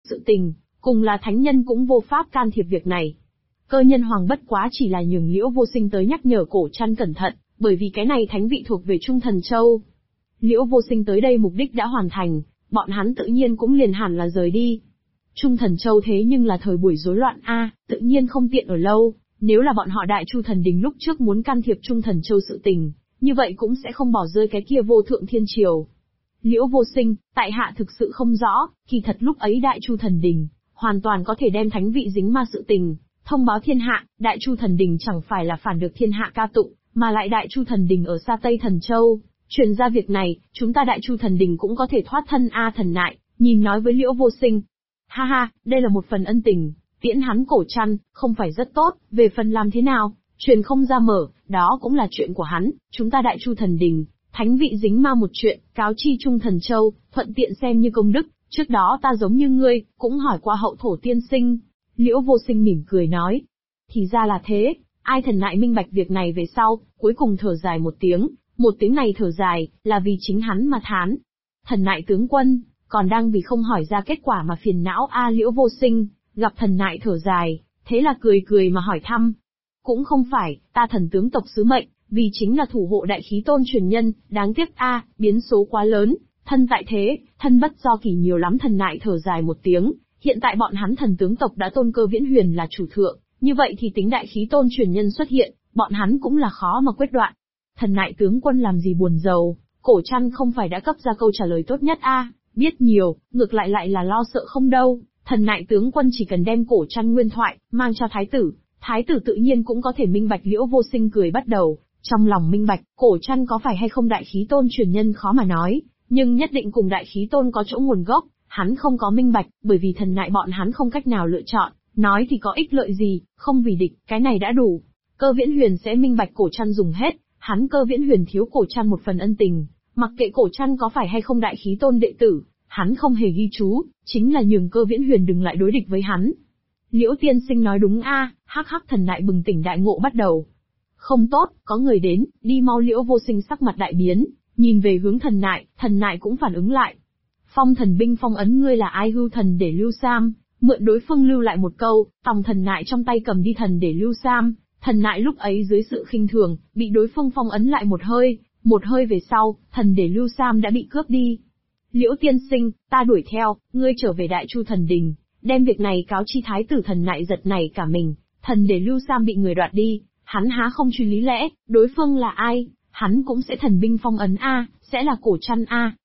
sự tình, cùng là thánh nhân cũng vô pháp can thiệp việc này. Cơ nhân hoàng bất quá chỉ là nhường Liễu Vô Sinh tới nhắc nhở Cổ Trăn cẩn thận, bởi vì cái này thánh vị thuộc về Trung Thần Châu. Liễu Vô Sinh tới đây mục đích đã hoàn thành, bọn hắn tự nhiên cũng liền hẳn là rời đi. Trung Thần Châu thế nhưng là thời buổi rối loạn tự nhiên không tiện ở lâu, nếu là bọn họ Đại Chu Thần Đình lúc trước muốn can thiệp Trung Thần Châu sự tình, như vậy cũng sẽ không bỏ rơi cái kia vô thượng thiên triều. Liễu Vô Sinh, tại hạ thực sự không rõ, kỳ thật lúc ấy Đại Chu Thần Đình, hoàn toàn có thể đem thánh vị dính ma sự tình, thông báo thiên hạ, Đại Chu Thần Đình chẳng phải là phản được thiên hạ ca tụng, mà lại Đại Chu Thần Đình ở xa Tây Thần Châu, truyền ra việc này, chúng ta Đại Chu Thần Đình cũng có thể thoát thân Thần Nại, nhìn nói với Liễu Vô Sinh. Ha ha, đây là một phần ân tình, tiễn hắn Cổ Trăn, không phải rất tốt, về phần làm thế nào, truyền không ra mở, đó cũng là chuyện của hắn, chúng ta Đại Chu Thần Đình, thánh vị dính ma một chuyện, cáo chi Trung Thần Châu, thuận tiện xem như công đức, trước đó ta giống như ngươi, cũng hỏi qua hậu thổ tiên sinh. Liễu Vô Sinh mỉm cười nói. Thì ra là thế, Thần Nại minh bạch việc này về sau, cuối cùng thở dài một tiếng này thở dài, là vì chính hắn mà thán. Thần Nại tướng quân, còn đang vì không hỏi ra kết quả mà phiền não Liễu Vô Sinh, gặp Thần Nại thở dài, thế là cười mà hỏi thăm. Cũng không phải, ta thần tướng tộc sứ mệnh, vì chính là thủ hộ đại khí tôn truyền nhân, đáng tiếc biến số quá lớn, thân tại thế, thân bất do kỳ nhiều lắm. Thần Nại thở dài một tiếng, hiện tại bọn hắn thần tướng tộc đã tôn Cơ Viễn Huyền là chủ thượng, như vậy thì tính đại khí tôn truyền nhân xuất hiện, bọn hắn cũng là khó mà quyết đoạn. Thần Nại tướng quân làm gì buồn rầu, Cổ Trăn không phải đã cấp ra câu trả lời tốt nhất biết nhiều, ngược lại là lo sợ không đâu. Thần Nại tướng quân chỉ cần đem Cổ Trăn nguyên thoại, mang cho thái tử tự nhiên cũng có thể minh bạch. Liễu Vô Sinh cười bắt đầu, trong lòng minh bạch, Cổ Trăn có phải hay không đại khí tôn truyền nhân khó mà nói, nhưng nhất định cùng đại khí tôn có chỗ nguồn gốc, hắn không có minh bạch, bởi vì Thần Nại bọn hắn không cách nào lựa chọn, nói thì có ích lợi gì, không vì địch, cái này đã đủ. Cơ Viễn Huyền sẽ minh bạch Cổ Trăn dùng hết, hắn Cơ Viễn Huyền thiếu Cổ Trăn một phần ân tình, mặc kệ Cổ Trăn có phải hay không đại khí tôn đệ tử, hắn không hề ghi chú, chính là nhường Cơ Viễn Huyền đừng lại đối địch với hắn. Liễu tiên sinh nói đúng hắc hắc. Thần Nại bừng tỉnh đại ngộ bắt đầu. Không tốt, có người đến, đi mau. Liễu Vô Sinh sắc mặt đại biến, nhìn về hướng Thần Nại cũng phản ứng lại. Phong thần binh phong ấn ngươi là ai? Hưu thần để lưu sam, mượn đối phương lưu lại một câu, tòng Thần Nại trong tay cầm đi thần để lưu sam. Thần Nại lúc ấy dưới sự khinh thường, bị đối phương phong ấn lại một hơi về sau, thần để lưu sam đã bị cướp đi. Liễu tiên sinh, ta đuổi theo, ngươi trở về Đại Chu Thần Đình, đem việc này cáo chi thái tử. Thần Nại giật nảy cả mình, thần để lưu sam bị người đoạt đi, hắn há không truy lý lẽ, đối phương là ai, hắn cũng sẽ thần binh phong ấn sẽ là Cổ Trăn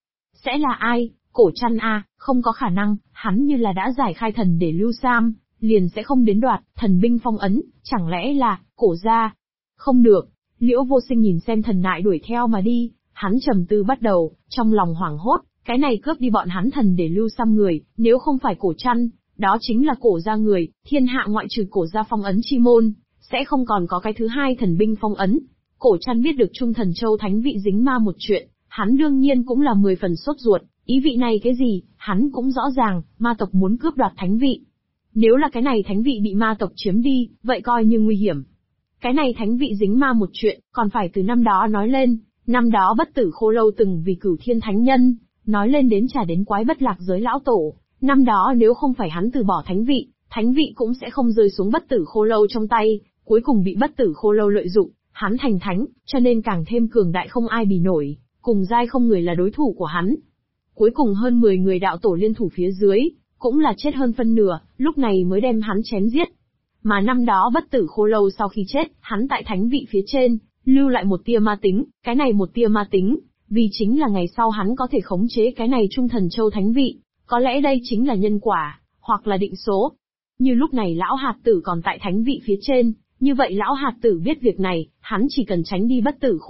sẽ là ai, Cổ Trăn không có khả năng, hắn như là đã giải khai thần để lưu sam, liền sẽ không đến đoạt thần binh phong ấn, chẳng lẽ là Cổ gia? Không được. Liễu Vô Sinh nhìn xem Thần Nại đuổi theo mà đi, hắn trầm tư bắt đầu, trong lòng hoảng hốt, cái này cướp đi bọn hắn thần để lưu sam người, nếu không phải Cổ Trăn, đó chính là Cổ gia người, thiên hạ ngoại trừ Cổ gia phong ấn chi môn, sẽ không còn có cái thứ hai thần binh phong ấn. Cổ Trăn biết được Trung Thần Châu thánh vị dính ma một chuyện, hắn đương nhiên cũng là 10 phần sốt ruột, ý vị này cái gì, hắn cũng rõ ràng, ma tộc muốn cướp đoạt thánh vị. Nếu là cái này thánh vị bị ma tộc chiếm đi, vậy coi như nguy hiểm. Cái này thánh vị dính ma một chuyện, còn phải từ năm đó nói lên, năm đó Bất Tử Khô Lâu từng vì Cửu Thiên Thánh Nhân, nói lên đến trả đến Quái Bất Lạc Giới lão tổ, năm đó nếu không phải hắn từ bỏ thánh vị cũng sẽ không rơi xuống Bất Tử Khô Lâu trong tay, cuối cùng bị Bất Tử Khô Lâu lợi dụng, hắn thành thánh, cho nên càng thêm cường đại không ai bì nổi, cùng giai không người là đối thủ của hắn. Cuối cùng hơn 10 người đạo tổ liên thủ phía dưới, cũng là chết hơn phân nửa, lúc này mới đem hắn chém giết. Mà năm đó Bất Tử Khô Lâu sau khi chết, hắn tại thánh vị phía trên, lưu lại một tia ma tính, cái này một tia ma tính, vì chính là ngày sau hắn có thể khống chế cái này Trung Thần Châu thánh vị, có lẽ đây chính là nhân quả, hoặc là định số. Như lúc này lão hạt tử còn tại thánh vị phía trên, như vậy lão hạt tử biết việc này, hắn chỉ cần tránh đi Bất Tử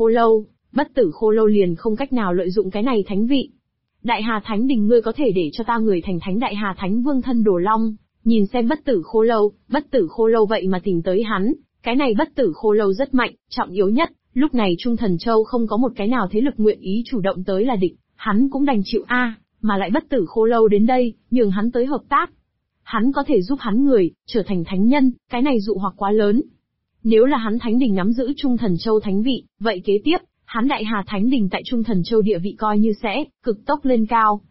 Khô Lâu liền không cách nào lợi dụng cái này thánh vị. Đại Hà Thánh Đình, ngươi có thể để cho ta người thành thánh Đại Hà Thánh Vương thân Đồ Long, nhìn xem Bất Tử Khô Lâu vậy mà tìm tới hắn, cái này Bất Tử Khô Lâu rất mạnh, trọng yếu nhất, lúc này Trung Thần Châu không có một cái nào thế lực nguyện ý chủ động tới là địch, hắn cũng đành chịu mà lại Bất Tử Khô Lâu đến đây, nhường hắn tới hợp tác. Hắn có thể giúp hắn người, trở thành thánh nhân, cái này dụ hoặc quá lớn. Nếu là hắn Thánh Đình nắm giữ Trung Thần Châu thánh vị, vậy kế tiếp, hắn Đại Hà Thánh Đình tại Trung Thần Châu địa vị coi như sẽ cực tốc lên cao.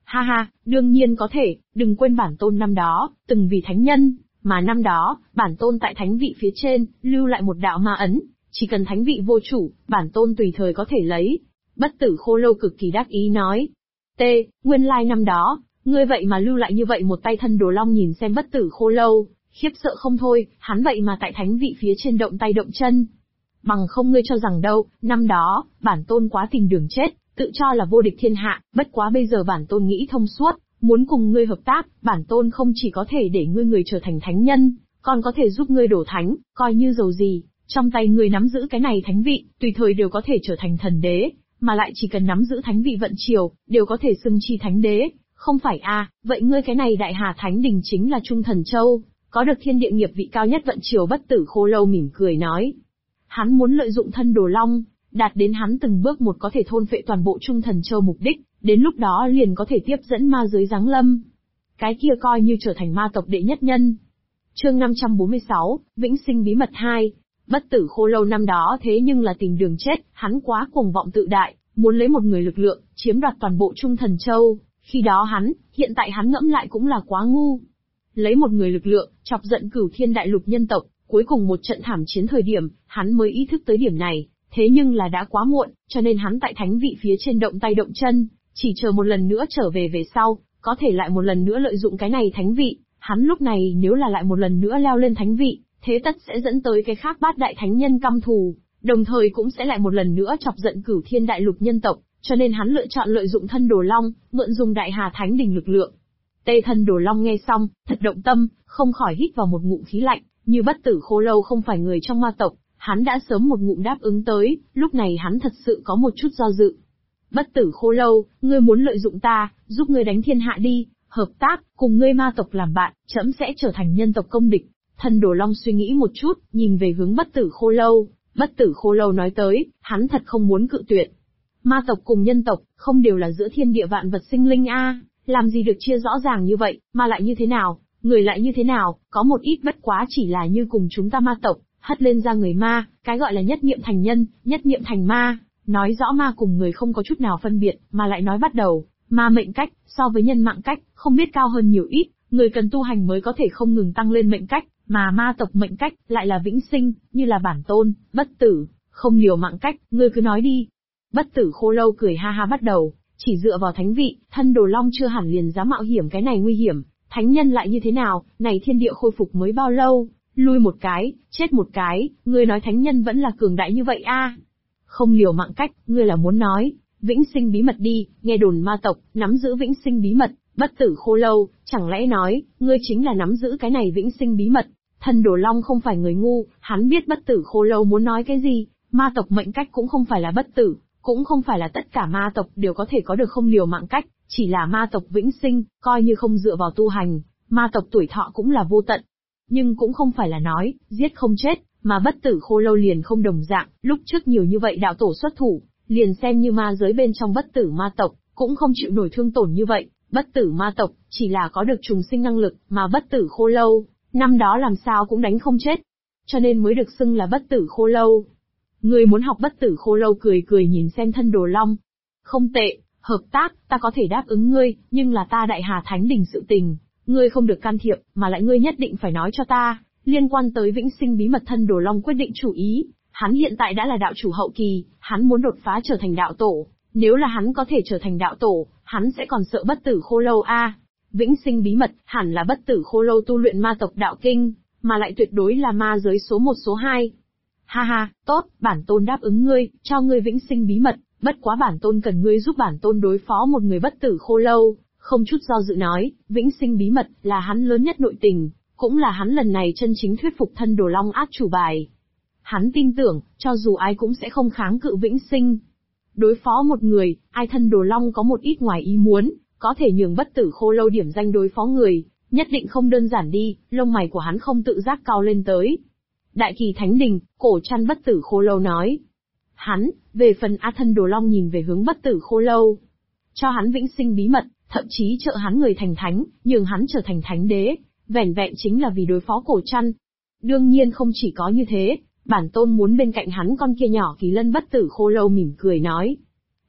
Ha ha, đương nhiên có thể, đừng quên bản tôn năm đó, từng vì thánh nhân, mà năm đó, bản tôn tại thánh vị phía trên, lưu lại một đạo ma ấn, chỉ cần thánh vị vô chủ, bản tôn tùy thời có thể lấy. Bất tử khô lâu cực kỳ đắc ý nói. Nguyên lai năm đó, ngươi vậy mà lưu lại như vậy một tay. Thân đồ long nhìn xem bất tử khô lâu, khiếp sợ không thôi, hắn vậy mà tại thánh vị phía trên động tay động chân. Bằng không ngươi cho rằng đâu, năm đó, bản tôn quá tìm đường chết, tự cho là vô địch thiên hạ, bất quá bây giờ bản tôn nghĩ thông suốt, muốn cùng ngươi hợp tác, bản tôn không chỉ có thể để ngươi trở thành thánh nhân, còn có thể giúp ngươi đổ thánh, coi như dầu gì, trong tay ngươi nắm giữ cái này thánh vị, tùy thời đều có thể trở thành thần đế, mà lại chỉ cần nắm giữ thánh vị vận triều, đều có thể xưng chi thánh đế, không phải vậy ngươi cái này Đại Hà Thánh Đình chính là Trung Thần Châu, có được thiên địa nghiệp vị cao nhất vận triều. Bất tử khô lâu mỉm cười nói. Hắn muốn lợi dụng thân đồ long, đạt đến hắn từng bước một có thể thôn phệ toàn bộ Trung Thần Châu mục đích, đến lúc đó liền có thể tiếp dẫn ma giới giáng lâm. Cái kia coi như trở thành ma tộc đệ nhất nhân. Chương 546, Vĩnh Sinh Bí Mật 2. Bất tử khô lâu năm đó thế nhưng là tìm đường chết, hắn quá cuồng vọng tự đại, muốn lấy một người lực lượng, chiếm đoạt toàn bộ Trung Thần Châu. Khi đó hiện tại hắn ngẫm lại cũng là quá ngu. Lấy một người lực lượng, chọc giận Cửu Thiên Đại Lục nhân tộc, cuối cùng một trận thảm chiến thời điểm, hắn mới ý thức tới điểm này, thế nhưng là đã quá muộn, cho nên hắn tại thánh vị phía trên động tay động chân, chỉ chờ một lần nữa trở về sau, có thể lại một lần nữa lợi dụng cái này thánh vị, hắn lúc này nếu là lại một lần nữa leo lên thánh vị, thế tất sẽ dẫn tới cái khác bát đại thánh nhân căm thù, đồng thời cũng sẽ lại một lần nữa chọc giận Cửu Thiên Đại Lục nhân tộc, cho nên hắn lựa chọn lợi dụng thân đồ long, mượn dùng Đại Hà Thánh Đình lực lượng. Thân đồ long nghe xong, thật động tâm, không khỏi hít vào một ngụm khí lạnh, như bất tử khô lâu không phải người trong ma tộc, hắn đã sớm một ngụm đáp ứng tới, lúc này hắn thật sự có một chút do dự. Bất tử khô lâu, ngươi muốn lợi dụng ta, giúp ngươi đánh thiên hạ đi, hợp tác, cùng ngươi ma tộc làm bạn, trẫm sẽ trở thành nhân tộc công địch. Thân đồ long suy nghĩ một chút, nhìn về hướng bất tử khô lâu. Bất tử khô lâu nói tới, hắn thật không muốn cự tuyệt. Ma tộc cùng nhân tộc, không đều là giữa thiên địa vạn vật sinh linh làm gì được chia rõ ràng như vậy, mà lại như thế nào, người lại như thế nào, có một ít bất quá chỉ là như cùng chúng ta ma tộc, hất lên ra người ma, cái gọi là nhất niệm thành nhân, nhất niệm thành ma, nói rõ ma cùng người không có chút nào phân biệt, mà lại nói bắt đầu, ma mệnh cách, so với nhân mạng cách, không biết cao hơn nhiều ít, người cần tu hành mới có thể không ngừng tăng lên mệnh cách, mà ma tộc mệnh cách, lại là vĩnh sinh, như là bản tôn, bất tử, không liều mạng cách, ngươi cứ nói đi. Bất tử khô lâu cười ha ha bắt đầu, chỉ dựa vào thánh vị, thân đồ long chưa hẳn liền dám mạo hiểm cái này nguy hiểm, thánh nhân lại như thế nào, này thiên địa khôi phục mới bao lâu, lui một cái, chết một cái, ngươi nói thánh nhân vẫn là cường đại như vậy Không liều mạng cách, ngươi là muốn nói, vĩnh sinh bí mật đi, nghe đồn ma tộc, nắm giữ vĩnh sinh bí mật, bất tử khô lâu, chẳng lẽ nói, ngươi chính là nắm giữ cái này vĩnh sinh bí mật. Thân đồ long không phải người ngu, hắn biết bất tử khô lâu muốn nói cái gì, ma tộc mệnh cách cũng không phải là bất tử, cũng không phải là tất cả ma tộc đều có thể có được không liều mạng cách, chỉ là ma tộc vĩnh sinh, coi như không dựa vào tu hành, ma tộc tuổi thọ cũng là vô tận. Nhưng cũng không phải là nói, giết không chết, mà bất tử khô lâu liền không đồng dạng, lúc trước nhiều như vậy đạo tổ xuất thủ, liền xem như ma giới bên trong bất tử ma tộc, cũng không chịu nổi thương tổn như vậy, bất tử ma tộc, chỉ là có được trùng sinh năng lực, mà bất tử khô lâu, năm đó làm sao cũng đánh không chết. Cho nên mới được xưng là bất tử khô lâu. Ngươi muốn học bất tử khô lâu cười cười nhìn xem thân đồ long. Không tệ, hợp tác, ta có thể đáp ứng ngươi, nhưng là ta Đại Hà Thánh Đình sự tình, ngươi không được can thiệp, mà lại ngươi nhất định phải nói cho ta, liên quan tới vĩnh sinh bí mật. Thân đồ long quyết định chủ ý, hắn hiện tại đã là đạo chủ hậu kỳ, hắn muốn đột phá trở thành đạo tổ, nếu là hắn có thể trở thành đạo tổ, hắn sẽ còn sợ bất tử khô lâu Vĩnh sinh bí mật, hẳn là bất tử khô lâu tu luyện ma tộc đạo kinh, mà lại tuyệt đối là ma giới số 1 số 2. Ha ha, tốt, bản tôn đáp ứng ngươi, cho ngươi vĩnh sinh bí mật, bất quá bản tôn cần ngươi giúp bản tôn đối phó một người bất tử khô lâu, không chút do dự nói, vĩnh sinh bí mật là hắn lớn nhất nội tình, cũng là hắn lần này chân chính thuyết phục thân đồ long át chủ bài. Hắn tin tưởng, cho dù ai cũng sẽ không kháng cự vĩnh sinh. Đối phó một người, ai thân đồ long có một ít ngoài ý muốn, có thể nhường bất tử khô lâu điểm danh đối phó người, nhất định không đơn giản đi, lông mày của hắn không tự giác cao lên tới. Đại Kỳ Thánh Đình, cổ chăn bất tử khô lâu nói. Hắn, về phần thân đồ long nhìn về hướng bất tử khô lâu. Cho hắn vĩnh sinh bí mật, thậm chí trợ hắn người thành thánh, nhường hắn trở thành thánh đế, vẻn vẹn chính là vì đối phó cổ chăn. Đương nhiên không chỉ có như thế, bản tôn muốn bên cạnh hắn con kia nhỏ Kỳ Lân bất tử khô lâu mỉm cười nói.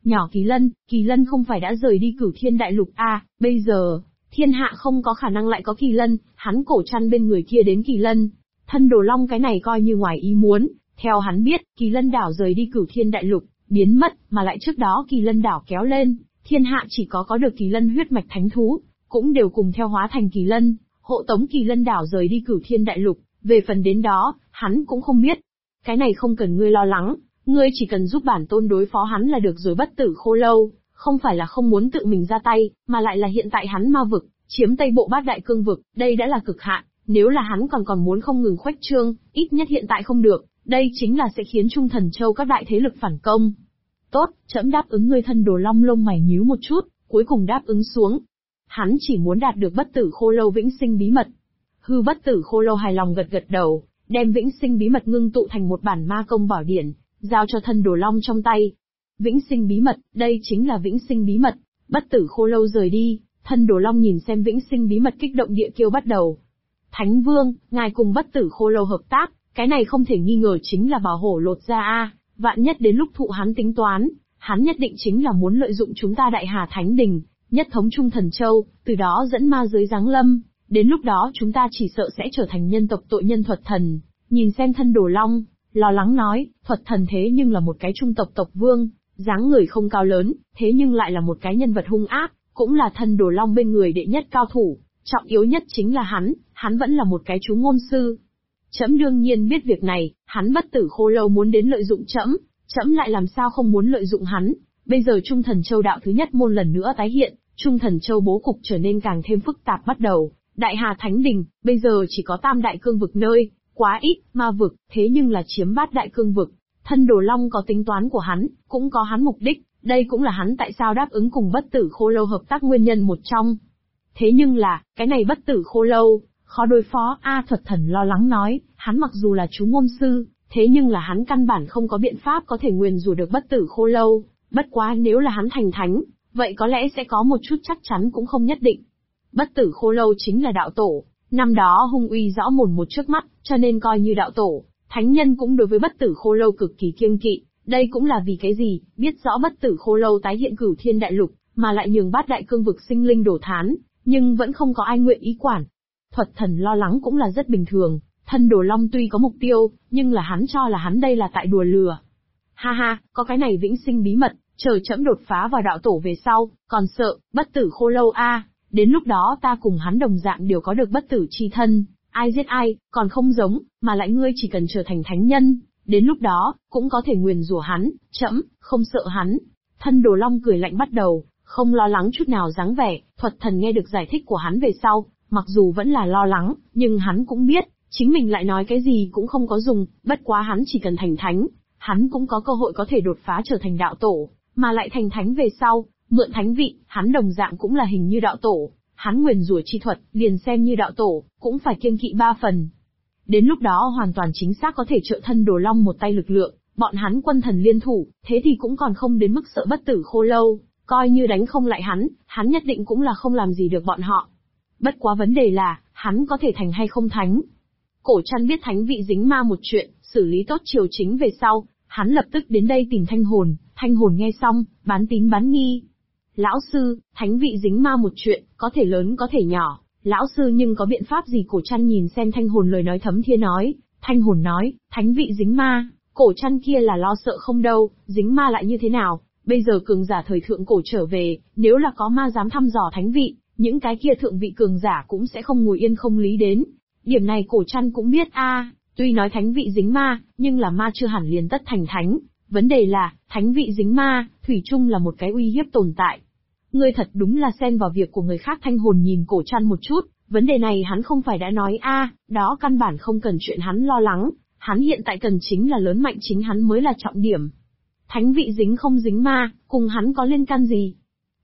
Nhỏ Kỳ Lân không phải đã rời đi Cửu Thiên Đại Lục à, bây giờ, thiên hạ không có khả năng lại có Kỳ Lân, hắn Cổ Trăn bên người kia đến Kỳ Lân. Thân Đồ Long cái này coi như ngoài ý muốn, theo hắn biết, Kỳ Lân đảo rời đi Cửu Thiên Đại Lục, biến mất, mà lại trước đó Kỳ Lân đảo kéo lên, thiên hạ chỉ có được Kỳ Lân huyết mạch thánh thú, cũng đều cùng theo hóa thành Kỳ Lân, hộ tống Kỳ Lân đảo rời đi Cửu Thiên Đại Lục, về phần đến đó, hắn cũng không biết. Cái này không cần ngươi lo lắng, ngươi chỉ cần giúp bản tôn đối phó hắn là được rồi. Bất Tử Khô Lâu, không phải là không muốn tự mình ra tay, mà lại là hiện tại hắn ma vực, chiếm Tây Bộ Bát Đại Cương vực, đây đã là cực hạn, nếu là hắn còn muốn không ngừng khuếch trương, ít nhất hiện tại không được, đây chính là sẽ khiến Trung Thần Châu các đại thế lực phản công. Tốt, trẫm đáp ứng ngươi. Thân Đồ Long lông mày nhíu một chút, cuối cùng đáp ứng xuống. Hắn chỉ muốn đạt được Bất Tử Khô Lâu vĩnh sinh bí mật. Bất Tử Khô Lâu hài lòng gật gật đầu, đem vĩnh sinh bí mật ngưng tụ thành một bản ma công bảo điển, giao cho Thân Đồ Long trong tay. Vĩnh sinh bí mật, đây chính là vĩnh sinh bí mật. Bất Tử Khô Lâu rời đi, Thân Đồ Long nhìn xem vĩnh sinh bí mật kích động địa kêu bắt đầu. Thánh Vương, ngài cùng Bất Tử Khô Lâu hợp tác, cái này không thể nghi ngờ chính là bảo hổ lột ra a. Vạn nhất đến lúc thụ hắn tính toán, hắn nhất định chính là muốn lợi dụng chúng ta Đại Hà Thánh Đình, nhất thống Trung Thần Châu, từ đó dẫn ma giới giáng lâm. Đến lúc đó chúng ta chỉ sợ sẽ trở thành nhân tộc tội nhân. Thuật Thần nhìn xem Thân Đồ Long, lo lắng nói, Thuật Thần thế nhưng là một cái trung tộc tộc vương, dáng người không cao lớn, thế nhưng lại là một cái nhân vật hung ác, cũng là Thân Đồ Long bên người đệ nhất cao thủ, trọng yếu nhất chính là hắn vẫn là một cái chú ngôn sư. Trẫm đương nhiên biết việc này, hắn Bất Tử Khô Lâu muốn đến lợi dụng trẫm lại làm sao không muốn lợi dụng hắn. Bây giờ Trung Thần Châu đạo thứ nhất môn lần nữa tái hiện, Trung Thần Châu bố cục trở nên càng thêm phức tạp bắt đầu. Đại Hà Thánh Đình, bây giờ chỉ có Tam Đại Cương vực nơi, quá ít, ma vực, thế nhưng là chiếm Bát Đại Cương vực. Thân Đồ Long có tính toán của hắn, cũng có hắn mục đích, đây cũng là hắn tại sao đáp ứng cùng Bất Tử Khô Lâu hợp tác nguyên nhân một trong. Thế nhưng là, cái này Bất Tử Khô Lâu, khó đối phó Thuật Thần lo lắng nói, hắn mặc dù là chú ngôn sư, thế nhưng là hắn căn bản không có biện pháp có thể nguyền rủa được Bất Tử Khô Lâu, bất quá nếu là hắn thành thánh, vậy có lẽ sẽ có một chút chắc chắn cũng không nhất định. Bất Tử Khô Lâu chính là đạo tổ, năm đó hung uy rõ mồn một trước mắt, cho nên coi như đạo tổ, thánh nhân cũng đối với Bất Tử Khô Lâu cực kỳ kiêng kỵ, đây cũng là vì cái gì, biết rõ Bất Tử Khô Lâu tái hiện Cửu Thiên Đại Lục, mà lại nhường Bát Đại Cương vực sinh linh đổ thán, nhưng vẫn không có ai nguyện ý quản. Thuật Thần lo lắng cũng là rất bình thường, Thân Đồ Long tuy có mục tiêu, nhưng là hắn cho là hắn đây là tại đùa lừa. Ha ha, có cái này vĩnh sinh bí mật, chờ trẫm đột phá vào đạo tổ về sau, còn sợ Bất Tử Khô Lâu a? Đến lúc đó ta cùng hắn đồng dạng đều có được bất tử chi thân, ai giết ai, còn không giống, mà lại ngươi chỉ cần trở thành thánh nhân, đến lúc đó, cũng có thể nguyền rủa hắn, trẫm không sợ hắn. Thân Đồ Long cười lạnh bắt đầu, không lo lắng chút nào dáng vẻ. Thuật Thần nghe được giải thích của hắn về sau, mặc dù vẫn là lo lắng, nhưng hắn cũng biết, chính mình lại nói cái gì cũng không có dùng, bất quá hắn chỉ cần thành thánh, hắn cũng có cơ hội có thể đột phá trở thành đạo tổ, mà lại thành thánh về sau, mượn thánh vị, hắn đồng dạng cũng là hình như đạo tổ, hắn nguyền rủa chi thuật, liền xem như đạo tổ, cũng phải kiêng kỵ 3 phần. Đến lúc đó hoàn toàn chính xác có thể trợ Thân Đồ Long một tay lực lượng, bọn hắn quân thần liên thủ, thế thì cũng còn không đến mức sợ Bất Tử Khô Lâu, coi như đánh không lại hắn nhất định cũng là không làm gì được bọn họ. Bất quá vấn đề là, hắn có thể thành hay không thánh. Cổ Trăn biết thánh vị dính ma một chuyện, xử lý tốt triều chính về sau, hắn lập tức đến đây tìm Thanh Hồn nghe xong, bán tín bán nghi. Lão sư, thánh vị dính ma một chuyện, có thể lớn có thể nhỏ, lão sư nhưng có biện pháp gì? Cổ Trăn nhìn xem Thanh Hồn lời nói thấm thía nói. Thanh Hồn nói, thánh vị dính ma, Cổ Trăn kia là lo sợ không đâu, dính ma lại như thế nào? Bây giờ cường giả thời thượng cổ trở về, nếu là có ma dám thăm dò thánh vị, những cái kia thượng vị cường giả cũng sẽ không ngồi yên không lý đến. Điểm này Cổ Trăn cũng biết tuy nói thánh vị dính ma, nhưng là ma chưa hẳn liền tất thành thánh. Vấn đề là, thánh vị dính ma, thủy chung là một cái uy hiếp tồn tại. Ngươi thật đúng là xen vào việc của người khác. Thanh Hồn nhìn Cổ Trăn một chút, vấn đề này hắn không phải đã nói đó căn bản không cần chuyện hắn lo lắng, hắn hiện tại cần chính là lớn mạnh chính hắn mới là trọng điểm. Thánh vị dính không dính ma, cùng hắn có liên can gì?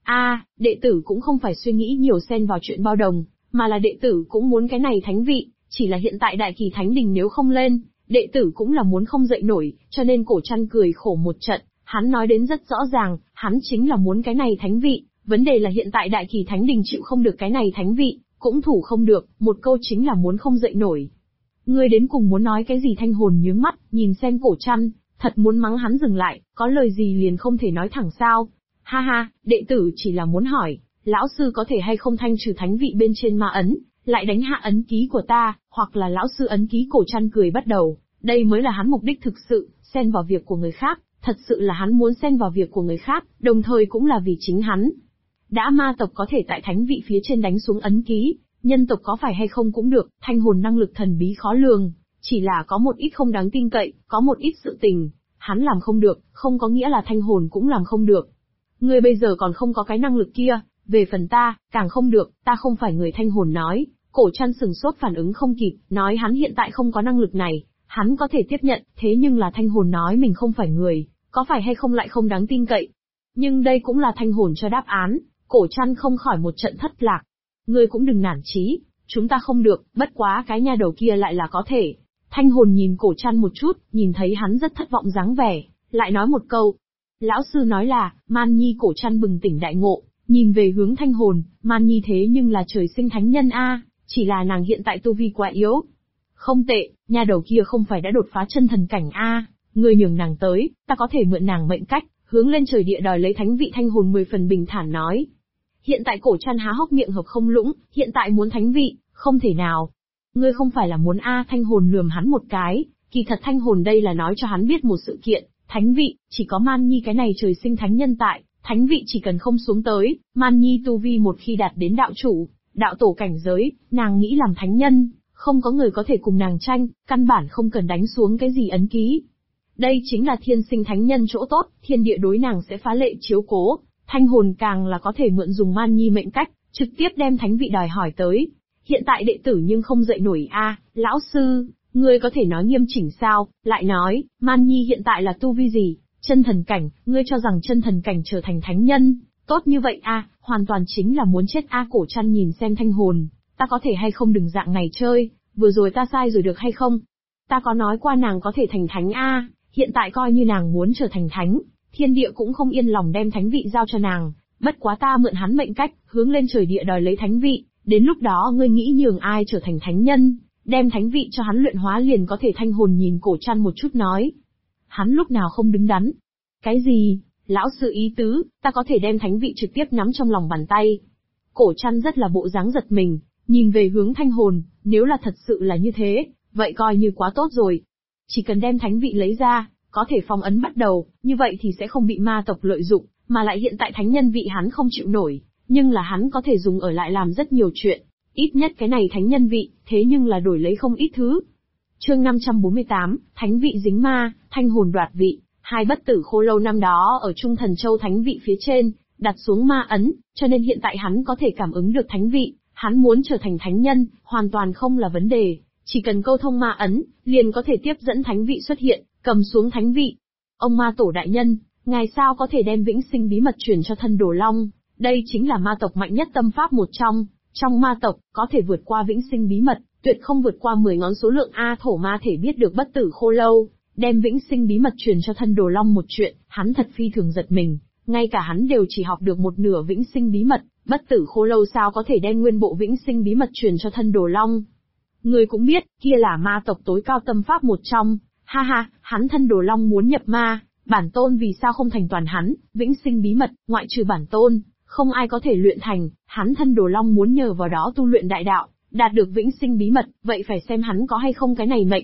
Đệ tử cũng không phải suy nghĩ nhiều xen vào chuyện bao đồng, mà là đệ tử cũng muốn cái này thánh vị, chỉ là hiện tại Đại Kỳ Thánh Đình nếu không lên, đệ tử cũng là muốn không dậy nổi, cho nên Cổ Trăn cười khổ một trận, hắn nói đến rất rõ ràng, hắn chính là muốn cái này thánh vị, vấn đề là hiện tại Đại Kỳ Thánh Đình chịu không được cái này thánh vị, cũng thủ không được, một câu chính là muốn không dậy nổi. Ngươi đến cùng muốn nói cái gì? Thanh Hồn nhướng mắt, nhìn xem Cổ Trăn, Thật muốn mắng hắn dừng lại, có lời gì liền không thể nói thẳng sao? Ha ha, đệ tử chỉ là muốn hỏi, lão sư có thể hay không thanh trừ thánh vị bên trên ma ấn, lại đánh hạ ấn ký của ta, hoặc là lão sư ấn ký Cổ Trăn cười bắt đầu, đây mới là hắn mục đích thực sự, xen vào việc của người khác, thật sự là hắn muốn xen vào việc của người khác, đồng thời cũng là vì chính hắn. Đã ma tộc có thể tại thánh vị phía trên đánh xuống ấn ký, nhân tộc có phải hay không cũng được, thanh hồn năng lực thần bí khó lường, chỉ là có một ít không đáng tin cậy, có một ít sự tình, hắn làm không được, không có nghĩa là thanh hồn cũng làm không được. Ngươi bây giờ còn không có cái năng lực kia, về phần ta, càng không được, ta không phải người thanh hồn nói. Cổ Trăn sừng sốt phản ứng không kịp, nói hắn hiện tại không có năng lực này, hắn có thể tiếp nhận, thế nhưng là thanh hồn nói mình không phải người, có phải hay không lại không đáng tin cậy. Nhưng đây cũng là thanh hồn cho đáp án, Cổ Trăn không khỏi một trận thất lạc. Ngươi cũng đừng nản chí, chúng ta không được, bất quá cái nha đầu kia lại là có thể. Thanh hồn nhìn Cổ Trăn một chút, nhìn thấy hắn rất thất vọng dáng vẻ, lại nói một câu. Lão sư nói là, Man Nhi. Cổ Trăn bừng tỉnh đại ngộ, nhìn về hướng thanh hồn, Man Nhi thế nhưng là trời sinh thánh nhân a, chỉ là nàng hiện tại tu vi quá yếu. Không tệ, nha đầu kia không phải đã đột phá chân thần cảnh a, ngươi nhường nàng tới, ta có thể mượn nàng mệnh cách, hướng lên trời địa đòi lấy thánh vị. Thanh hồn 10 phần bình thản nói. Hiện tại Cổ Trăn há hốc miệng hợp không lũng, hiện tại muốn thánh vị, không thể nào. Ngươi không phải là muốn a? Thanh hồn lườm hắn một cái, kỳ thật thanh hồn đây là nói cho hắn biết một sự kiện, thánh vị, chỉ có Man Nhi cái này trời sinh thánh nhân tại, thánh vị chỉ cần không xuống tới, Man Nhi tu vi một khi đạt đến đạo chủ, đạo tổ cảnh giới, nàng nghĩ làm thánh nhân, không có người có thể cùng nàng tranh, căn bản không cần đánh xuống cái gì ấn ký. Đây chính là thiên sinh thánh nhân chỗ tốt, thiên địa đối nàng sẽ phá lệ chiếu cố, thanh hồn càng là có thể mượn dùng Man Nhi mệnh cách, trực tiếp đem thánh vị đòi hỏi tới. Hiện tại đệ tử nhưng không dậy nổi a, lão sư, ngươi có thể nói nghiêm chỉnh sao? Lại nói, Man Nhi hiện tại là tu vi gì? Chân thần cảnh, ngươi cho rằng chân thần cảnh trở thành thánh nhân, tốt như vậy a, hoàn toàn chính là muốn chết a. Cổ Trăn nhìn xem thanh hồn, ta có thể hay không đừng dạng này chơi, vừa rồi ta sai rồi được hay không? Ta có nói qua nàng có thể thành thánh a, hiện tại coi như nàng muốn trở thành thánh, thiên địa cũng không yên lòng đem thánh vị giao cho nàng, bất quá ta mượn hắn mệnh cách, hướng lên trời địa đòi lấy thánh vị, đến lúc đó ngươi nghĩ nhường ai trở thành thánh nhân, đem thánh vị cho hắn luyện hóa liền có thể. Thanh hồn nhìn Cổ Trăn một chút nói. Hắn lúc nào không đứng đắn? Cái gì? Lão sư ý tứ, ta có thể đem thánh vị trực tiếp nắm trong lòng bàn tay. Cổ Trăn rất là bộ dáng giật mình, nhìn về hướng thanh hồn, nếu là thật sự là như thế, vậy coi như quá tốt rồi. Chỉ cần đem thánh vị lấy ra, có thể phong ấn bắt đầu, như vậy thì sẽ không bị ma tộc lợi dụng, mà lại hiện tại thánh nhân vị hắn không chịu nổi, nhưng là hắn có thể dùng ở lại làm rất nhiều chuyện. Ít nhất cái này thánh nhân vị, thế nhưng là đổi lấy không ít thứ. Chương 548, thánh vị dính ma, thanh hồn đoạt vị. Hai bất tử khô lâu năm đó ở Trung Thần Châu thánh vị phía trên, đặt xuống ma ấn, cho nên hiện tại hắn có thể cảm ứng được thánh vị, hắn muốn trở thành thánh nhân, hoàn toàn không là vấn đề, chỉ cần câu thông ma ấn, liền có thể tiếp dẫn thánh vị xuất hiện, cầm xuống thánh vị. Ông ma tổ đại nhân, ngài sao có thể đem vĩnh sinh bí mật truyền cho thân Đồ Long, đây chính là ma tộc mạnh nhất tâm pháp một trong ma tộc, có thể vượt qua vĩnh sinh bí mật, tuyệt không vượt qua 10 ngón số lượng a. Thổ ma thể biết được bất tử khô lâu đem vĩnh sinh bí mật truyền cho thân Đồ Long một chuyện, hắn thật phi thường giật mình, ngay cả hắn đều chỉ học được một nửa vĩnh sinh bí mật, bất tử khô lâu sao có thể đem nguyên bộ vĩnh sinh bí mật truyền cho thân Đồ Long. Người cũng biết, kia là ma tộc tối cao tâm pháp một trong, ha ha, hắn thân Đồ Long muốn nhập ma, bản tôn vì sao không thành toàn hắn, vĩnh sinh bí mật, ngoại trừ bản tôn, không ai có thể luyện thành, hắn thân Đồ Long muốn nhờ vào đó tu luyện đại đạo, đạt được vĩnh sinh bí mật, vậy phải xem hắn có hay không cái này mệnh.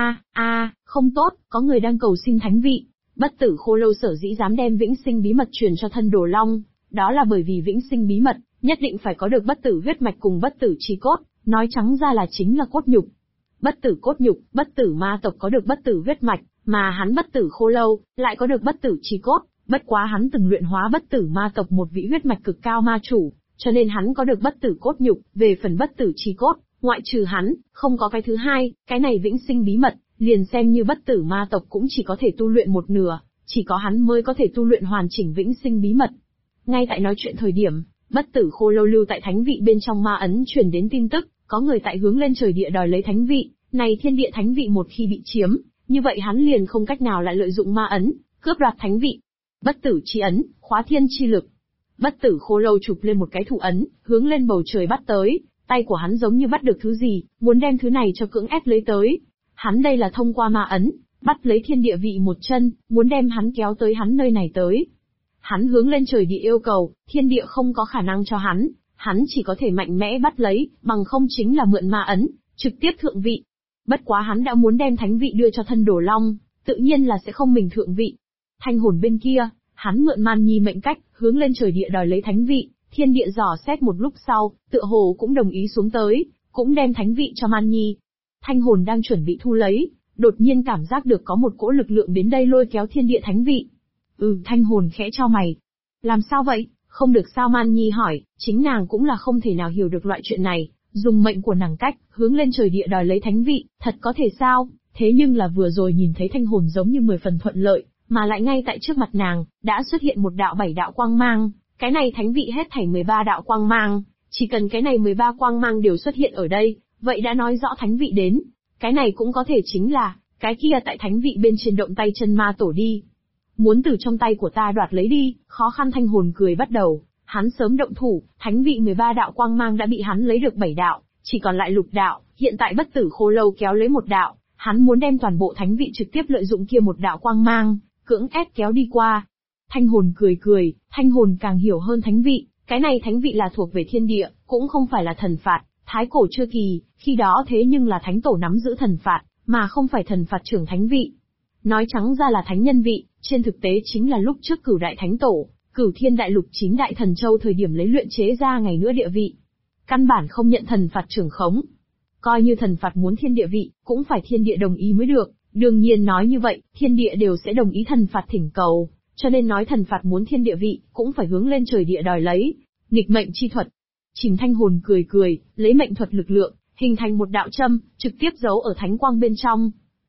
Không tốt, có người đang cầu xin thánh vị. Bất tử khô lâu sở dĩ dám đem vĩnh sinh bí mật truyền cho thân Đồ Long, đó là bởi vì vĩnh sinh bí mật, nhất định phải có được bất tử huyết mạch cùng bất tử chi cốt, nói trắng ra là chính là cốt nhục. Bất tử cốt nhục, bất tử ma tộc có được bất tử huyết mạch, mà hắn bất tử khô lâu, lại có được bất tử chi cốt, bất quá hắn từng luyện hóa bất tử ma tộc một vị huyết mạch cực cao ma chủ, cho nên hắn có được bất tử cốt nhục, về phần bất tử chi cốt, ngoại trừ hắn, không có cái thứ hai, cái này vĩnh sinh bí mật, liền xem như bất tử ma tộc cũng chỉ có thể tu luyện một nửa, chỉ có hắn mới có thể tu luyện hoàn chỉnh vĩnh sinh bí mật. Ngay tại nói chuyện thời điểm, bất tử khô lâu lưu tại thánh vị bên trong ma ấn truyền đến tin tức, có người tại hướng lên trời địa đòi lấy thánh vị, này thiên địa thánh vị một khi bị chiếm, như vậy hắn liền không cách nào lại lợi dụng ma ấn, cướp đoạt thánh vị. Bất tử chi ấn, khóa thiên chi lực. Bất tử khô lâu chụp lên một cái thủ ấn, hướng lên bầu trời bắt tới, tay của hắn giống như bắt được thứ gì, muốn đem thứ này cho cưỡng ép lấy tới. Hắn đây là thông qua ma ấn, bắt lấy thiên địa vị một chân, muốn đem hắn kéo tới hắn nơi này tới. Hắn hướng lên trời địa yêu cầu, thiên địa không có khả năng cho hắn chỉ có thể mạnh mẽ bắt lấy, bằng không chính là mượn ma ấn, trực tiếp thượng vị. Bất quá hắn đã muốn đem thánh vị đưa cho thân Đồ Long, tự nhiên là sẽ không mình thượng vị. Thanh hồn bên kia, hắn mượn Man Nhi mệnh cách, hướng lên trời địa đòi lấy thánh vị, thiên địa dò xét một lúc sau, tựa hồ cũng đồng ý xuống tới, cũng đem thánh vị cho Man Nhi. Thanh hồn đang chuẩn bị thu lấy, đột nhiên cảm giác được có một cỗ lực lượng đến đây lôi kéo thiên địa thánh vị. Thanh hồn khẽ chau mày. Làm sao vậy, không được sao? Man Nhi hỏi, chính nàng cũng là không thể nào hiểu được loại chuyện này, dùng mệnh của nàng cách, hướng lên trời địa đòi lấy thánh vị, thật có thể sao? Thế nhưng là vừa rồi nhìn thấy thanh hồn giống như 10 phần thuận lợi, mà lại ngay tại trước mặt nàng, đã xuất hiện một đạo 7 đạo quang mang, cái này thánh vị hết thảy 13 đạo quang mang, chỉ cần cái này 13 quang mang đều xuất hiện ở đây, vậy đã nói rõ thánh vị đến. Cái này cũng có thể chính là, cái kia tại thánh vị bên trên động tay chân ma tổ đi. Muốn từ trong tay của ta đoạt lấy đi, khó khăn. Thanh hồn cười bắt đầu, hắn sớm động thủ, thánh vị 13 đạo quang mang đã bị hắn lấy được 7 đạo, chỉ còn lại lục đạo, hiện tại bất tử khô lâu kéo lấy một đạo, hắn muốn đem toàn bộ thánh vị trực tiếp lợi dụng kia một đạo quang mang, cưỡng ép kéo đi qua. Thanh hồn cười, thanh hồn càng hiểu hơn thánh vị, cái này thánh vị là thuộc về thiên địa, cũng không phải là thần phạt. Thái cổ chưa kỳ, khi đó thế nhưng là thánh tổ nắm giữ thần phạt, mà không phải thần phạt trưởng thánh vị. Nói trắng ra là thánh nhân vị, trên thực tế chính là lúc trước Cửu Đại Thánh Tổ, Cửu Thiên Đại Lục 9 Đại Thần Châu thời điểm lấy luyện chế ra ngày nữa địa vị. Căn bản không nhận thần phạt trưởng khống. Coi như thần phạt muốn thiên địa vị, cũng phải thiên địa đồng ý mới được, đương nhiên nói như vậy, thiên địa đều sẽ đồng ý thần phạt thỉnh cầu, cho nên nói thần phạt muốn thiên địa vị, cũng phải hướng lên trời địa đòi lấy. Nghịch mệnh chi thuật. Chìm Thanh hồn cười, lấy mệnh thuật lực lượng, hình thành một đạo châm, trực tiếp giấu ở thánh quang bên trong.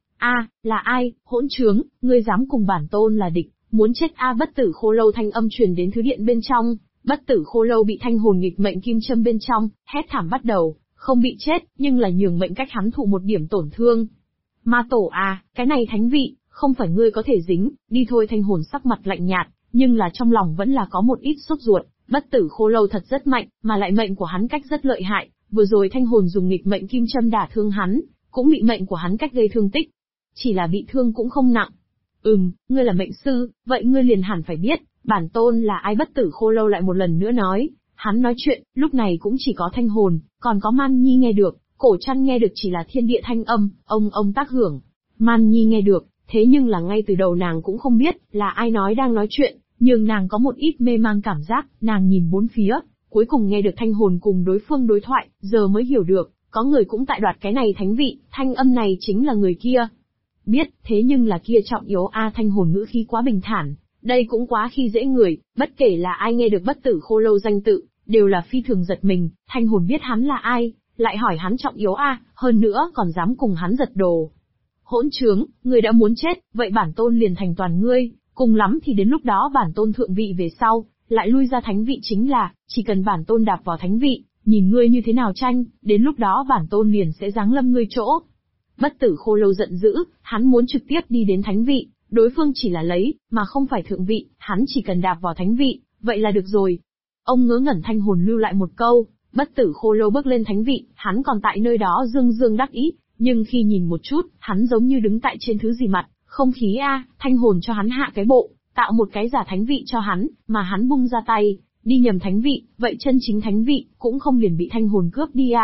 Là ai, hỗn trướng, ngươi dám cùng bản tôn là địch, muốn chết bất tử khô lâu thanh âm truyền đến thứ điện bên trong, bất tử khô lâu bị thanh hồn nghịch mệnh kim châm bên trong, hét thảm bắt đầu, không bị chết, nhưng là nhường mệnh cách hắn thụ một điểm tổn thương. Ma tổ cái này thánh vị, không phải ngươi có thể dính, đi thôi. Thanh hồn sắc mặt lạnh nhạt, nhưng là trong lòng vẫn là có một ít sốt ruột. Bất tử khô lâu thật rất mạnh, mà lại mệnh của hắn cách rất lợi hại, vừa rồi thanh hồn dùng nghịch mệnh kim châm đả thương hắn, cũng bị mệnh của hắn cách gây thương tích. Chỉ là bị thương cũng không nặng. Ngươi là mệnh sư, vậy ngươi liền hẳn phải biết, bản tôn là ai? Bất tử khô lâu lại một lần nữa nói. Hắn nói chuyện, lúc này cũng chỉ có thanh hồn, còn có Man Nhi nghe được, cổ trăn nghe được chỉ là thiên địa thanh âm, ông tác hưởng. Man Nhi nghe được, thế nhưng là ngay từ đầu nàng cũng không biết là ai đang nói chuyện. Nhưng nàng có một ít mê mang cảm giác, nàng nhìn bốn phía, cuối cùng nghe được thanh hồn cùng đối phương đối thoại, giờ mới hiểu được, có người cũng tại đoạt cái này thánh vị, thanh âm này chính là người kia. Biết, thế nhưng là kia trọng yếu thanh hồn ngữ khí quá bình thản, đây cũng quá khi dễ người, bất kể là ai nghe được bất tử khô lâu danh tự, đều là phi thường giật mình. Thanh hồn biết hắn là ai, lại hỏi hắn trọng yếu hơn nữa còn dám cùng hắn giật đồ. Hỗn trướng, người đã muốn chết, vậy bản tôn liền thành toàn ngươi. Cùng lắm thì đến lúc đó bản tôn thượng vị về sau, lại lui ra thánh vị chính là, chỉ cần bản tôn đạp vào thánh vị, nhìn ngươi như thế nào tranh, đến lúc đó bản tôn liền sẽ giáng lâm ngươi chỗ. Bất tử khô lâu giận dữ, hắn muốn trực tiếp đi đến thánh vị, đối phương chỉ là lấy, mà không phải thượng vị, hắn chỉ cần đạp vào thánh vị, vậy là được rồi. Ông ngớ ngẩn. Thanh hồn lưu lại một câu, bất tử khô lâu bước lên thánh vị, hắn còn tại nơi đó dương đắc ý, nhưng khi nhìn một chút, hắn giống như đứng tại trên thứ gì mặt. Không khí thanh hồn cho hắn hạ cái bộ, tạo một cái giả thánh vị cho hắn, mà hắn bung ra tay, đi nhầm thánh vị, vậy chân chính thánh vị, cũng không liền bị thanh hồn cướp đi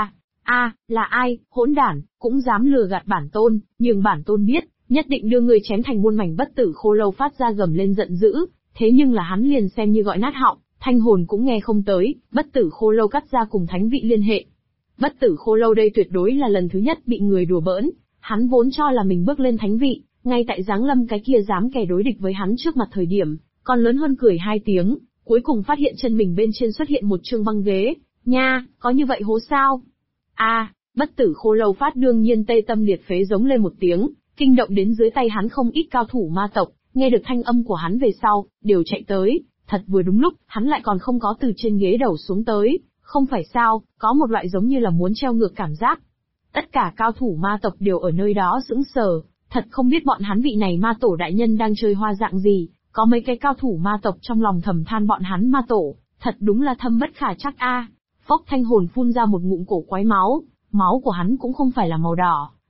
là ai, hỗn đản, cũng dám lừa gạt bản tôn, nhưng bản tôn biết, nhất định đưa người chém thành muôn mảnh. Bất tử khô lâu phát ra gầm lên giận dữ, thế nhưng là hắn liền xem như gọi nát họng, thanh hồn cũng nghe không tới, bất tử khô lâu cắt ra cùng thánh vị liên hệ. Bất tử khô lâu đây tuyệt đối là lần thứ nhất bị người đùa bỡn, hắn vốn cho là mình bước lên thánh vị. Ngay tại giáng lâm cái kia dám kẻ đối địch với hắn trước mặt thời điểm, còn lớn hơn cười 2 tiếng, cuối cùng phát hiện chân mình bên trên xuất hiện một chương băng ghế. Nha, có như vậy hố sao? Bất tử khô lâu phát đương nhiên tê tâm liệt phế giống lên một tiếng, kinh động đến dưới tay hắn không ít cao thủ ma tộc, nghe được thanh âm của hắn về sau, đều chạy tới, thật vừa đúng lúc, hắn lại còn không có từ trên ghế đầu xuống tới, không phải sao, có một loại giống như là muốn treo ngược cảm giác. Tất cả cao thủ ma tộc đều ở nơi đó sững sờ. Thật không biết bọn hắn vị này ma tổ đại nhân đang chơi hoa dạng gì, có mấy cái cao thủ ma tộc trong lòng thầm than bọn hắn ma tổ, thật đúng là thâm bất khả trắc Phốc. Thanh hồn phun ra một ngụm cổ quái máu của hắn cũng không phải là màu đỏ,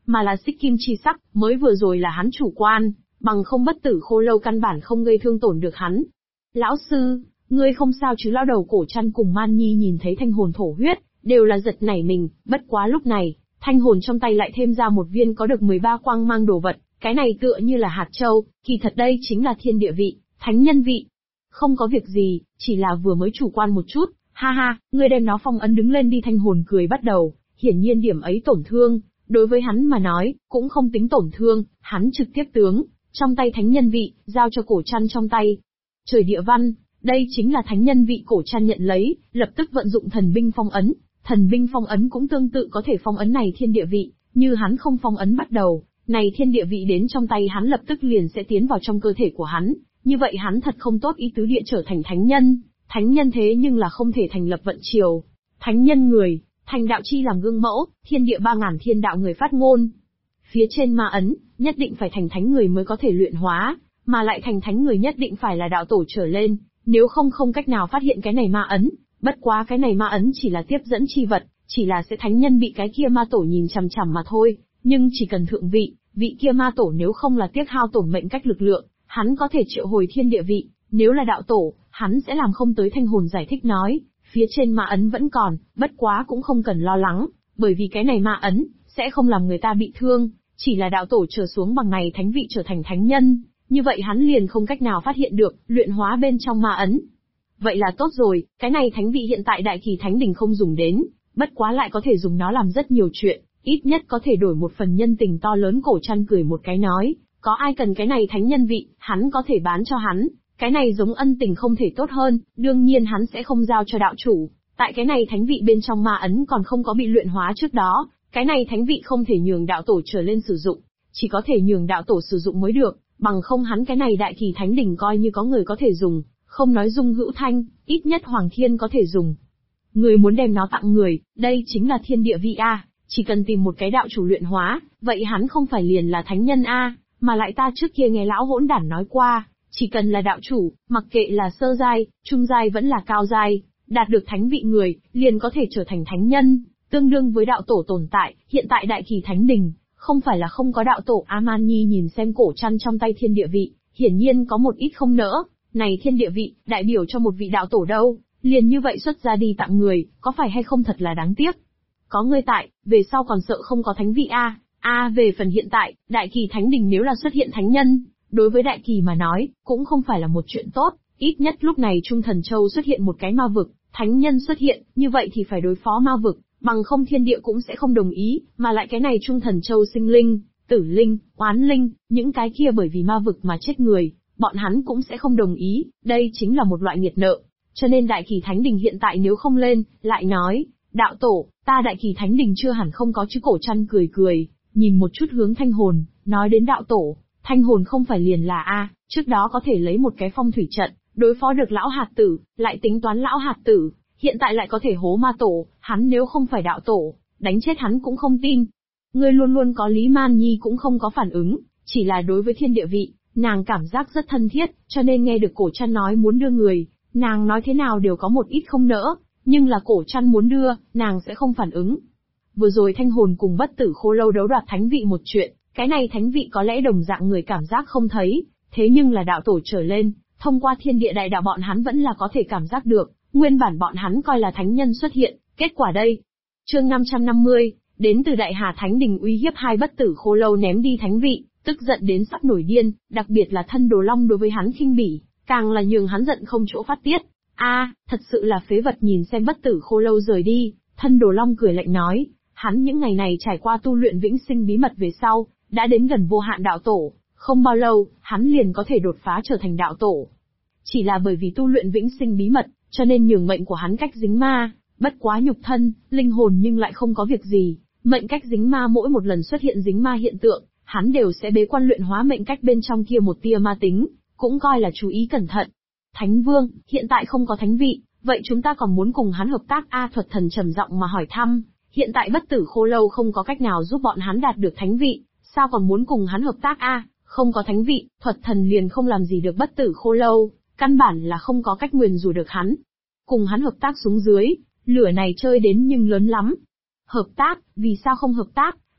mà là xích kim chi sắc, mới vừa rồi là hắn chủ quan, bằng không bất tử khô lâu căn bản không gây thương tổn được hắn. Lão sư, ngươi không sao chứ? Lão đầu cổ chăn cùng Man Nhi nhìn thấy thanh hồn thổ huyết, đều là giật nảy mình, bất quá lúc này, thanh hồn trong tay lại thêm ra một viên có được 13 quang mang đồ vật, cái này tựa như là hạt châu, kỳ thật đây chính là thiên địa vị, thánh nhân vị. Không có việc gì, chỉ là vừa mới chủ quan một chút, ha ha, ngươi đem nó phong ấn đứng lên đi. Thanh hồn cười bắt đầu, hiển nhiên điểm ấy tổn thương, đối với hắn mà nói, cũng không tính tổn thương, hắn trực tiếp tướng, trong tay thánh nhân vị, giao cho cổ chăn trong tay. Trời địa văn, đây chính là thánh nhân vị. Cổ chăn nhận lấy, lập tức vận dụng thần binh phong ấn, thần binh phong ấn cũng tương tự có thể phong ấn này thiên địa vị, như hắn không phong ấn bắt đầu, này thiên địa vị đến trong tay hắn lập tức liền sẽ tiến vào trong cơ thể của hắn, như vậy hắn thật không tốt ý tứ địa trở thành thánh nhân thế nhưng là không thể thành lập vận triều, thánh nhân người, thành đạo chi làm gương mẫu, thiên địa 3000 thiên đạo người phát ngôn. Phía trên ma ấn, nhất định phải thành thánh người mới có thể luyện hóa, mà lại thành thánh người nhất định phải là đạo tổ trở lên, nếu không không cách nào phát hiện cái này ma ấn, bất quá cái này ma ấn chỉ là tiếp dẫn chi vật, chỉ là sẽ thánh nhân bị cái kia ma tổ nhìn chằm chằm mà thôi, nhưng chỉ cần thượng vị, vị kia ma tổ nếu không là tiếc hao tổn mệnh cách lực lượng, hắn có thể triệu hồi thiên địa vị, nếu là đạo tổ, hắn sẽ làm không tới. Thanh hồn giải thích nói, phía trên ma ấn vẫn còn, bất quá cũng không cần lo lắng, bởi vì cái này ma ấn, sẽ không làm người ta bị thương, chỉ là đạo tổ trở xuống bằng này thánh vị trở thành thánh nhân, như vậy hắn liền không cách nào phát hiện được, luyện hóa bên trong ma ấn. Vậy là tốt rồi, cái này thánh vị hiện tại Đại Kỳ Thánh Đình không dùng đến, bất quá lại có thể dùng nó làm rất nhiều chuyện, ít nhất có thể đổi một phần nhân tình to lớn. Cổ chăn cười một cái nói, có ai cần cái này thánh nhân vị, hắn có thể bán cho hắn, cái này giống ân tình không thể tốt hơn, đương nhiên hắn sẽ không giao cho đạo chủ, tại cái này thánh vị bên trong ma ấn còn không có bị luyện hóa trước đó, cái này thánh vị không thể nhường đạo tổ trở lên sử dụng, chỉ có thể nhường đạo tổ sử dụng mới được, bằng không hắn cái này Đại Kỳ Thánh Đình coi như có người có thể dùng, không nói Dung Hữu Thanh, ít nhất Hoàng Thiên có thể dùng. Người muốn đem nó tặng người, đây chính là thiên địa vị a, chỉ cần tìm một cái đạo chủ luyện hóa, vậy hắn không phải liền là thánh nhân a, mà lại ta trước kia nghe lão hỗn đản nói qua, chỉ cần là đạo chủ, mặc kệ là sơ giai, trung giai vẫn là cao giai, đạt được thánh vị người, liền có thể trở thành thánh nhân, tương đương với đạo tổ tồn tại. Hiện tại Đại Kỳ Thánh Đình, không phải là không có đạo tổ. Man Nhi nhìn xem cổ chăn trong tay thiên địa vị, hiển nhiên có một ít không nỡ, này thiên địa vị, đại biểu cho một vị đạo tổ đâu, liền như vậy xuất ra đi tặng người, có phải hay không thật là đáng tiếc. Có ngươi tại, về sau còn sợ không có thánh vị a. Về phần hiện tại, Đại Kỳ Thánh Đình nếu là xuất hiện thánh nhân, đối với Đại Kỳ mà nói, cũng không phải là một chuyện tốt, ít nhất lúc này Trung Thần Châu xuất hiện một cái ma vực, thánh nhân xuất hiện, như vậy thì phải đối phó ma vực, bằng không thiên địa cũng sẽ không đồng ý, mà lại cái này Trung Thần Châu sinh linh, tử linh, oán linh, những cái kia bởi vì ma vực mà chết người, bọn hắn cũng sẽ không đồng ý, đây chính là một loại nghiệt nợ. Cho nên Đại Kỳ Thánh Đình hiện tại nếu không lên, lại nói, đạo tổ, ta Đại Kỳ Thánh Đình chưa hẳn không có chứ. Cổ chăn cười cười, nhìn một chút hướng thanh hồn, nói đến đạo tổ, thanh hồn không phải liền là trước đó có thể lấy một cái phong thủy trận, đối phó được lão hạt tử, lại tính toán lão hạt tử, hiện tại lại có thể hố ma tổ, hắn nếu không phải đạo tổ, đánh chết hắn cũng không tin. Ngươi luôn luôn có lý. Man Nhi cũng không có phản ứng, chỉ là đối với thiên địa vị, nàng cảm giác rất thân thiết, cho nên nghe được cổ chăn nói muốn đưa người, nàng nói thế nào đều có một ít không nỡ, nhưng là cổ chăn muốn đưa, nàng sẽ không phản ứng. Vừa rồi thanh hồn cùng bất tử khô lâu đấu đoạt thánh vị một chuyện, cái này thánh vị có lẽ đồng dạng người cảm giác không thấy, thế nhưng là đạo tổ trở lên, thông qua thiên địa đại đạo bọn hắn vẫn là có thể cảm giác được, nguyên bản bọn hắn coi là thánh nhân xuất hiện, kết quả đây. Chương 550, đến từ Đại Hà Thánh Đình uy hiếp hai bất tử khô lâu ném đi thánh vị, tức giận đến sắp nổi điên, đặc biệt là thân Đồ Long đối với hắn khinh bỉ, càng là nhường hắn giận không chỗ phát tiết. Thật sự là phế vật. Nhìn xem bất tử khô lâu rời đi, thân Đồ Long cười lạnh nói, hắn những ngày này trải qua tu luyện vĩnh sinh bí mật về sau, đã đến gần vô hạn đạo tổ, không bao lâu, hắn liền có thể đột phá trở thành đạo tổ. Chỉ là bởi vì tu luyện vĩnh sinh bí mật, cho nên nhường mệnh của hắn cách dính ma, bất quá nhục thân, linh hồn nhưng lại không có việc gì, mệnh cách dính ma mỗi một lần xuất hiện dính ma hiện tượng, hắn đều sẽ bế quan luyện hóa mệnh cách bên trong kia một tia ma tính, cũng coi là chú ý cẩn thận. Thánh Vương, hiện tại không có thánh vị, vậy chúng ta còn muốn cùng hắn hợp tác Thuật Thần trầm giọng mà hỏi thăm, hiện tại bất tử khô lâu không có cách nào giúp bọn hắn đạt được thánh vị, sao còn muốn cùng hắn hợp tác Không có thánh vị, Thuật Thần liền không làm gì được bất tử khô lâu, căn bản là không có cách nguyền rủa được hắn. Cùng hắn hợp tác xuống dưới, lửa này chơi đến nhưng lớn lắm. Hợp tác, vì sao không hợp tác?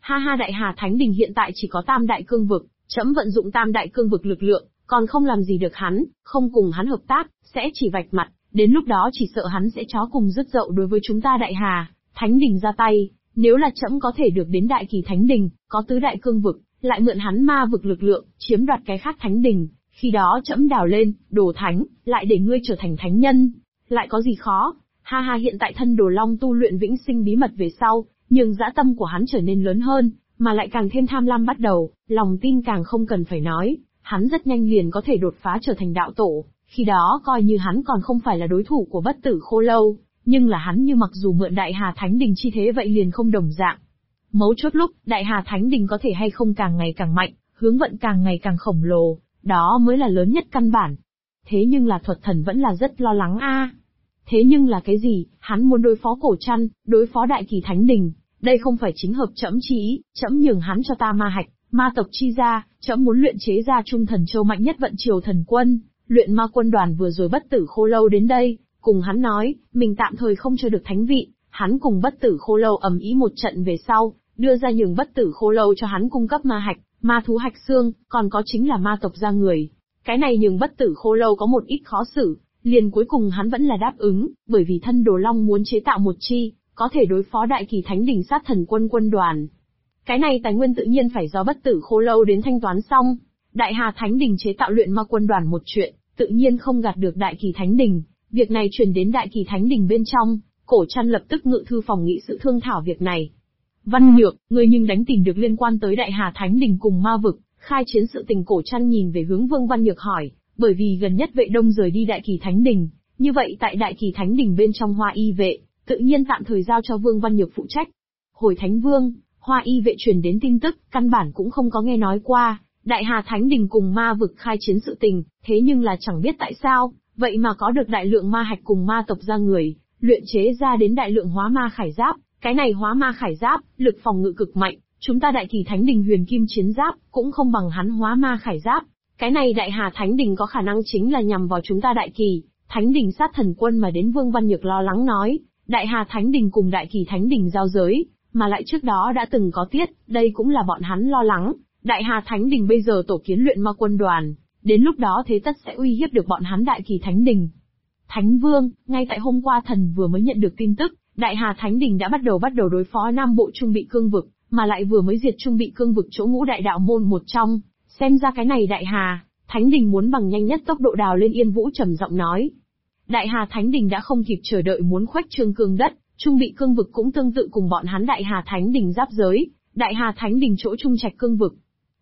Ha ha, Đại Hà Thánh Đình hiện tại chỉ có tam đại cương vực, trẫm vận dụng tam đại cương vực lực lượng, còn không làm gì được hắn, không cùng hắn hợp tác, sẽ chỉ vạch mặt, đến lúc đó chỉ sợ hắn sẽ chó cùng rứt dậu đối với chúng ta Đại Hà Thánh Đình ra tay. Nếu là trẫm có thể được đến Đại Kỳ Thánh Đình, có tứ đại cương vực, lại mượn hắn ma vực lực lượng, chiếm đoạt cái khác Thánh Đình, khi đó trẫm đào lên, đồ thánh, lại để ngươi trở thành thánh nhân, lại có gì khó? Ha ha, hiện tại thân Đồ Long tu luyện vĩnh sinh bí mật về sau, nhưng dã tâm của hắn trở nên lớn hơn, mà lại càng thêm tham lam bắt đầu, lòng tin càng không cần phải nói, hắn rất nhanh liền có thể đột phá trở thành đạo tổ, khi đó coi như hắn còn không phải là đối thủ của Bất Tử Khô Lâu, nhưng là hắn như mặc dù mượn Đại Hà Thánh Đình chi thế vậy liền không đồng dạng. Mấu chốt lúc, Đại Hà Thánh Đình có thể hay không càng ngày càng mạnh, hướng vận càng ngày càng khổng lồ, đó mới là lớn nhất căn bản. Thế nhưng là Thuật Thần vẫn là rất lo lắng a. Thế nhưng là cái gì? Hắn muốn đối phó Cổ Trăn, đối phó Đại Kỳ Thánh Đình, đây không phải chính hợp trẫm chi ý, trẫm nhường hắn cho ta ma hạch, ma tộc chi ra, trẫm muốn luyện chế ra Trung Thần Châu mạnh nhất vận triều thần quân, luyện ma quân đoàn vừa rồi Bất Tử Khô Lâu đến đây, cùng hắn nói, mình tạm thời không cho được thánh vị, hắn cùng Bất Tử Khô Lâu ầm ĩ một trận về sau, đưa ra nhường Bất Tử Khô Lâu cho hắn cung cấp ma hạch, ma thú hạch xương, còn có chính là ma tộc ra người. Cái này nhường Bất Tử Khô Lâu có một ít khó xử, liền cuối cùng hắn vẫn là đáp ứng, bởi vì thân Đồ Long muốn chế tạo một chi, có thể đối phó Đại Kỳ Thánh Đình sát thần quân quân đoàn. Cái này tài nguyên tự nhiên phải do Bất Tử Khô Lâu đến thanh toán xong. Đại Hà Thánh Đình chế tạo luyện ma quân đoàn một chuyện, tự nhiên không gạt được Đại Kỳ Thánh Đình. Việc này truyền đến Đại Kỳ Thánh Đình bên trong, Cổ Trăn lập tức ngự thư phòng nghị sự thương thảo việc này. Văn Nhược, ngươi nhưng đánh tìm được liên quan tới Đại Hà Thánh Đình cùng ma vực, khai chiến sự tình. Cổ Trăn nhìn về hướng Vương Văn Nhược hỏi, bởi vì gần nhất vệ đông rời đi Đại Kỳ Thánh Đình, như vậy tại Đại Kỳ Thánh Đình bên trong Hoa Y vệ, tự nhiên tạm thời giao cho Vương Văn Nhược phụ trách. Hồi Thánh Vương, Hoa Y vệ truyền đến tin tức, căn bản cũng không có nghe nói qua, Đại Hà Thánh Đình cùng ma vực khai chiến sự tình, thế nhưng là chẳng biết tại sao, vậy mà có được đại lượng ma hạch cùng ma tộc ra người, luyện chế ra đến đại lượng hóa ma khải giáp, cái này hóa ma khải giáp, lực phòng ngự cực mạnh, chúng ta Đại Kỳ Thánh Đình huyền kim chiến giáp, cũng không bằng hắn hóa ma khải giáp. Cái này Đại Hà Thánh Đình có khả năng chính là nhằm vào chúng ta Đại Kỳ Thánh Đình sát thần quân mà đến. Vương Văn Nhược lo lắng nói, Đại Hà Thánh Đình cùng Đại Kỳ Thánh Đình giao giới, mà lại trước đó đã từng có tiết, đây cũng là bọn hắn lo lắng. Đại Hà Thánh Đình bây giờ tổ kiến luyện ma quân đoàn, đến lúc đó thế tất sẽ uy hiếp được bọn hắn Đại Kỳ Thánh Đình. Thánh Vương, ngay tại hôm qua thần vừa mới nhận được tin tức, Đại Hà Thánh Đình đã bắt đầu đối phó Nam Bộ Trung Bị Cương vực, mà lại vừa mới diệt Trung Bị Cương vực chỗ Ngũ Đại Đạo môn một trong, xem ra cái này Đại Hà Thánh Đình muốn bằng nhanh nhất tốc độ đào lên. Yên Vũ trầm giọng nói. Đại Hà Thánh Đình đã không kịp chờ đợi muốn khuếch trương cương đất, Trung Bị Cương vực cũng tương tự cùng bọn hắn Đại Hà Thánh Đình giáp giới, Đại Hà Thánh Đình chỗ Trung Trạch Cương vực.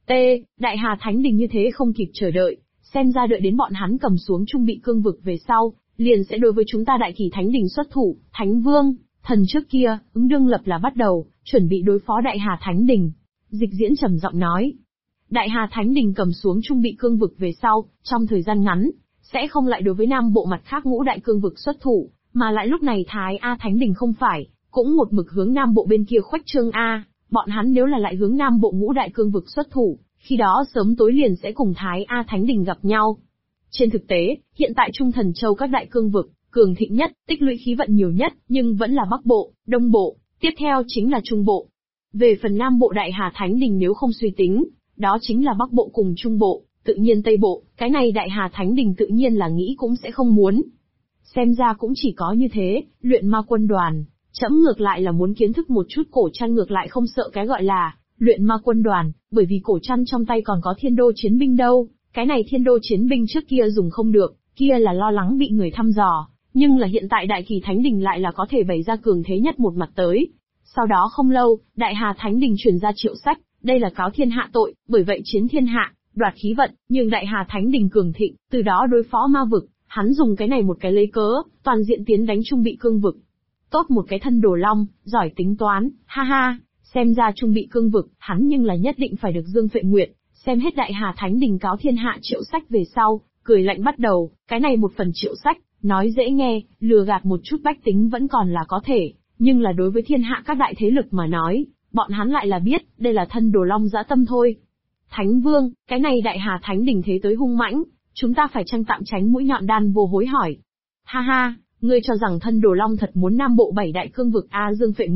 Đại Hà Thánh Đình như thế không kịp chờ đợi, xem ra đợi đến bọn hắn cầm xuống Trung Bị Cương vực về sau, liền sẽ đối với chúng ta Đại Kỳ Thánh Đình xuất thủ. Thánh Vương, thần trước kia, ứng đương lập là bắt đầu, chuẩn bị đối phó Đại Hà Thánh Đình. Dịch Diễn trầm giọng nói. Đại Hà Thánh Đình cầm xuống Trung Bị Cương vực về sau, trong thời gian ngắn, sẽ không lại đối với Nam Bộ mặt khác Ngũ Đại Cương vực xuất thủ, mà lại lúc này Thái A Thánh Đình không phải, cũng một mực hướng Nam Bộ bên kia khuếch trương A, bọn hắn nếu là lại hướng Nam Bộ Ngũ Đại Cương vực xuất thủ, khi đó sớm tối liền sẽ cùng Thái A Thánh Đình gặp nhau. Trên thực tế, hiện tại Trung Thần Châu các đại cương vực, cường thịnh nhất, tích lũy khí vận nhiều nhất, nhưng vẫn là Bắc Bộ, Đông Bộ, tiếp theo chính là Trung Bộ. Về phần Nam Bộ Đại Hà Thánh Đình nếu không suy tính, đó chính là Bắc Bộ cùng Trung Bộ, tự nhiên Tây Bộ, cái này Đại Hà Thánh Đình tự nhiên là nghĩ cũng sẽ không muốn. Xem ra cũng chỉ có như thế, luyện ma quân đoàn, trẫm ngược lại là muốn kiến thức một chút. Cổ Trăn ngược lại không sợ cái gọi là luyện ma quân đoàn, bởi vì Cổ Trăn trong tay còn có Thiên Đô chiến binh đâu, cái này Thiên Đô chiến binh trước kia dùng không được, kia là lo lắng bị người thăm dò, nhưng là hiện tại Đại Kỳ Thánh Đình lại là có thể bày ra cường thế nhất một mặt tới. Sau đó không lâu, Đại Hà Thánh Đình truyền ra triệu sách, đây là cáo thiên hạ tội, bởi vậy chiến thiên hạ, đoạt khí vận, nhưng Đại Hà Thánh Đình cường thịnh, từ đó đối phó ma vực, hắn dùng cái này một cái lấy cớ, toàn diện tiến đánh Trung Bị Cương vực. Tốt một cái thân Đồ Long, giỏi tính toán, ha ha, xem ra Trung Bị Cương vực, hắn nhưng là nhất định phải được Dương Phệ Nguyệt. Xem hết Đại Hà Thánh Đình cáo thiên hạ triệu sách về sau, cười lạnh bắt đầu, cái này một phần triệu sách, nói dễ nghe, lừa gạt một chút bách tính vẫn còn là có thể, nhưng là đối với thiên hạ các đại thế lực mà nói, bọn hắn lại là biết, đây là thân Đồ Long dã tâm thôi. Thánh Vương, cái này Đại Hà Thánh Đình thế tới hung mãnh, chúng ta phải chăng tạm tránh mũi nhọn? Đan Vô hối hỏi. Ha ha, ngươi cho rằng thân Đồ Long thật muốn Nam Bộ 7 đại cương vực Dương Phệ Nguyệt,